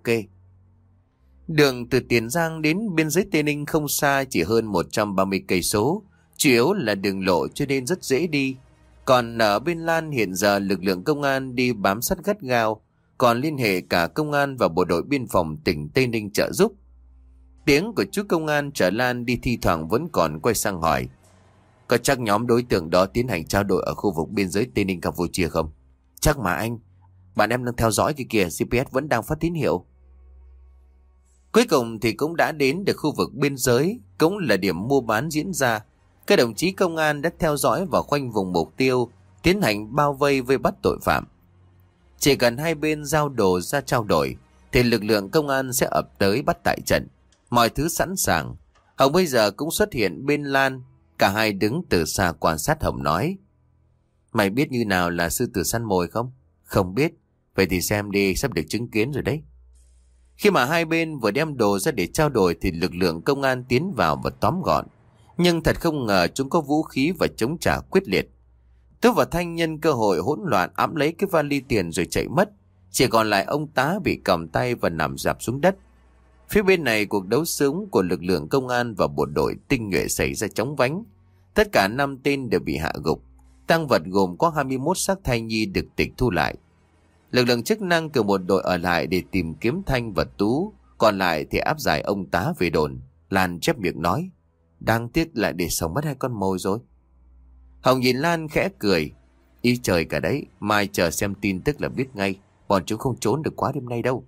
Đường từ Tiền Giang đến biên giới Tây Ninh không xa, chỉ hơn 130 cây số, chủ yếu là đường lộ cho nên rất dễ đi. Còn ở bên Lan hiện giờ lực lượng công an đi bám sát gắt gao, còn liên hệ cả công an và bộ đội biên phòng tỉnh Tây Ninh trợ giúp. Tiếng của chú công an chở Lan đi thi thoảng vẫn còn quay sang hỏi: có chắc nhóm đối tượng đó tiến hành trao đổi ở khu vực biên giới Tây Ninh Campuchia không? Chắc mà anh. Bạn em đang theo dõi kìa, GPS vẫn đang phát tín hiệu. Cuối cùng thì cũng đã đến được khu vực biên giới, cũng là điểm mua bán diễn ra. Các đồng chí công an đã theo dõi và khoanh vùng mục tiêu, tiến hành bao vây vây bắt tội phạm. Chỉ cần hai bên giao đồ ra trao đổi thì lực lượng công an sẽ ập tới bắt tại trận. Mọi thứ sẵn sàng. Hồng bây giờ cũng xuất hiện bên Lan. Cả hai đứng từ xa quan sát. Hồng nói: mày biết như nào là sư tử săn mồi không? Không biết. Vậy thì xem đi, sắp được chứng kiến rồi đấy. Khi mà hai bên vừa đem đồ ra để trao đổi thì lực lượng công an tiến vào và tóm gọn. Nhưng thật không ngờ chúng có vũ khí và chống trả quyết liệt. Tú và Thanh nhân cơ hội hỗn loạn ẵm lấy cái vali tiền rồi chạy mất. Chỉ còn lại ông Tá bị cầm tay và nằm rạp xuống đất. Phía bên này cuộc đấu súng của lực lượng công an và bộ đội tinh nhuệ xảy ra chóng vánh. Tất cả 5 tên đều bị hạ gục. Tang vật gồm có 21 xác thai nhi được tịch thu lại. Lực lượng chức năng cử một đội ở lại để tìm kiếm Thanh và Tú, còn lại thì áp giải ông Tá về đồn. Lan chép miệng nói: đáng tiếc lại để sống mất hai con mồi rồi. Hồng nhìn Lan khẽ cười: ý trời cả đấy, mai chờ xem tin tức là biết ngay. Bọn chúng không trốn được quá đêm nay đâu.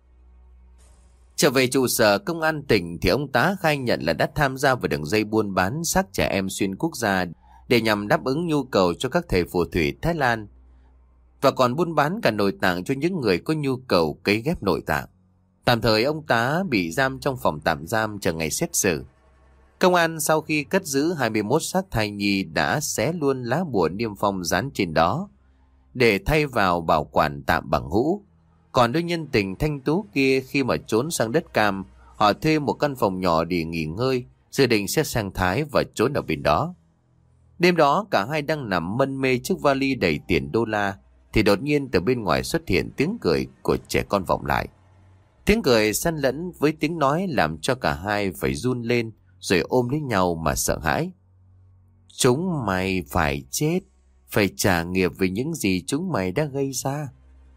Trở về trụ sở công an tỉnh thì ông Tá khai nhận là đã tham gia vào đường dây buôn bán xác trẻ em xuyên quốc gia để nhằm đáp ứng nhu cầu cho các thầy phù thủy Thái Lan. và còn buôn bán cả nội tạng cho những người có nhu cầu cấy ghép nội tạng. Tạm thời ông Tá bị giam trong phòng tạm giam chờ ngày xét xử. Công an sau khi cất giữ 21 xác thai nhi đã xé luôn lá bùa niêm phong dán trên đó để thay vào bảo quản tạm bằng hũ. Còn đôi nhân tình thanh tú kia khi mà trốn sang đất Cam, họ thuê một căn phòng nhỏ để nghỉ ngơi, dự định sẽ sang Thái và trốn ở bên đó. Đêm đó cả hai đang nằm mân mê chiếc vali đầy tiền đô la thì đột nhiên từ bên ngoài xuất hiện tiếng cười của trẻ con vọng lại. Tiếng cười xen lẫn với tiếng nói làm cho cả hai phải run lên rồi ôm lấy nhau mà sợ hãi. Chúng mày phải chết, phải trả nghiệp vì những gì chúng mày đã gây ra.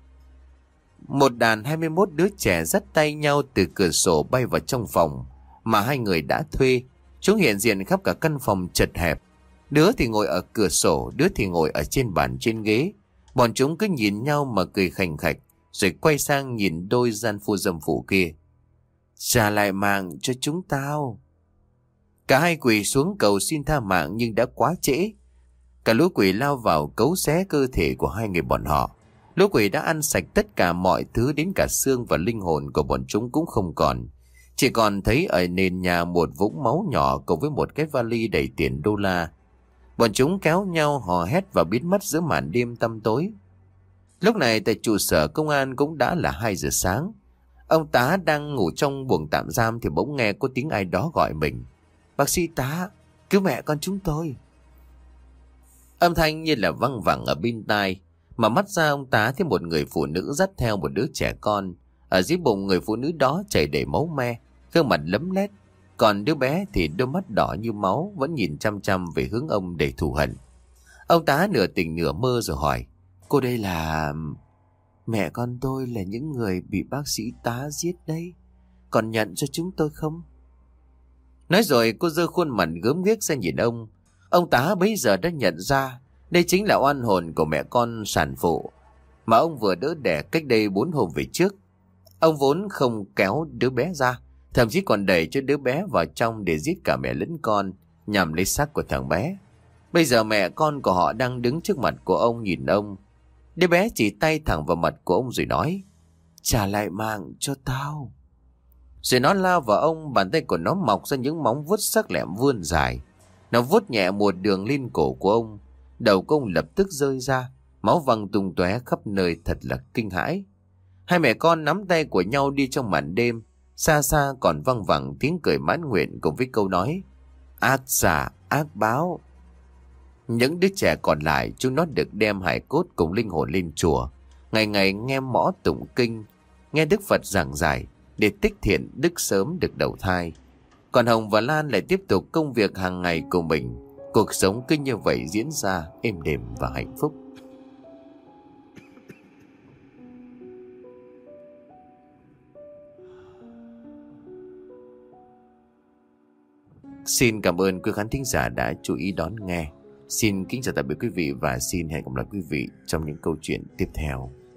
Một đàn 21 đứa trẻ dắt tay nhau từ cửa sổ bay vào trong phòng mà hai người đã thuê. Chúng hiện diện khắp cả căn phòng chật hẹp. Đứa thì ngồi ở cửa sổ, đứa thì ngồi ở trên bàn trên ghế. Bọn chúng cứ nhìn nhau mà cười khành khạch, rồi quay sang nhìn đôi gian phu dâm phụ kia. Trả lại mạng cho chúng tao. Cả hai quỳ xuống cầu xin tha mạng nhưng đã quá trễ. Cả lũ quỷ lao vào cấu xé cơ thể của hai người bọn họ. Lũ quỷ đã ăn sạch tất cả mọi thứ, đến cả xương và linh hồn của bọn chúng cũng không còn. Chỉ còn thấy ở nền nhà một vũng máu nhỏ cùng với một cái vali đầy tiền đô la. Bọn chúng kéo nhau hò hét và biến mất giữa màn đêm tăm tối. Lúc này tại trụ sở công an cũng đã là 2 giờ sáng. Ông Tá đang ngủ trong buồng tạm giam thì bỗng nghe có tiếng ai đó gọi mình. Bác sĩ Tá, cứu mẹ con chúng tôi. Âm thanh như là văng vẳng ở bên tai. Mà mắt ra ông Tá thấy một người phụ nữ dắt theo một đứa trẻ con. Ở dưới bụng người phụ nữ đó chảy đầy máu me, gương mặt lấm lét. Còn đứa bé thì đôi mắt đỏ như máu vẫn nhìn chăm chăm về hướng ông đầy thù hận. Ông Tá nửa tỉnh nửa mơ rồi hỏi. Cô đây là... Mẹ con tôi là những người bị bác sĩ Tá giết đấy. Còn nhận cho chúng tôi không? Nói rồi cô giơ khuôn mặt gớm ghiếc ra nhìn ông. Ông Tá bấy giờ đã nhận ra đây chính là oan hồn của mẹ con sản phụ mà ông vừa đỡ đẻ cách đây 4 hôm về trước. Ông vốn không kéo đứa bé ra, thậm chí còn đẩy cho đứa bé vào trong để giết cả mẹ lẫn con nhằm lấy xác của thằng bé. Bây giờ mẹ con của họ đang đứng trước mặt của ông nhìn ông. Đứa bé chỉ tay thẳng vào mặt của ông rồi nói. Trả lại mạng cho tao. Rồi nó lao vào ông, bàn tay của nó mọc ra những móng vuốt sắc lẹm vươn dài. Nó vuốt nhẹ một đường lên cổ của ông. Đầu của ông lập tức rơi ra, máu văng tung tóe khắp nơi thật là kinh hãi. Hai mẹ con nắm tay của nhau đi trong màn đêm. Xa xa còn văng vẳng tiếng cười mãn nguyện cùng với câu nói. Ác xả, ác báo. Những đứa trẻ còn lại chúng nó được đem hài cốt cùng linh hồn lên chùa. Ngày ngày nghe mõ tụng kinh, nghe Đức Phật giảng giải để tích thiện đức sớm được đầu thai. Còn Hồng và Lan lại tiếp tục công việc hàng ngày của mình. Cuộc sống cứ như vậy diễn ra êm đềm và hạnh phúc. Xin cảm ơn quý khán thính giả đã chú ý đón nghe. Xin kính chào tạm biệt quý vị và xin hẹn gặp lại quý vị trong những câu chuyện tiếp theo.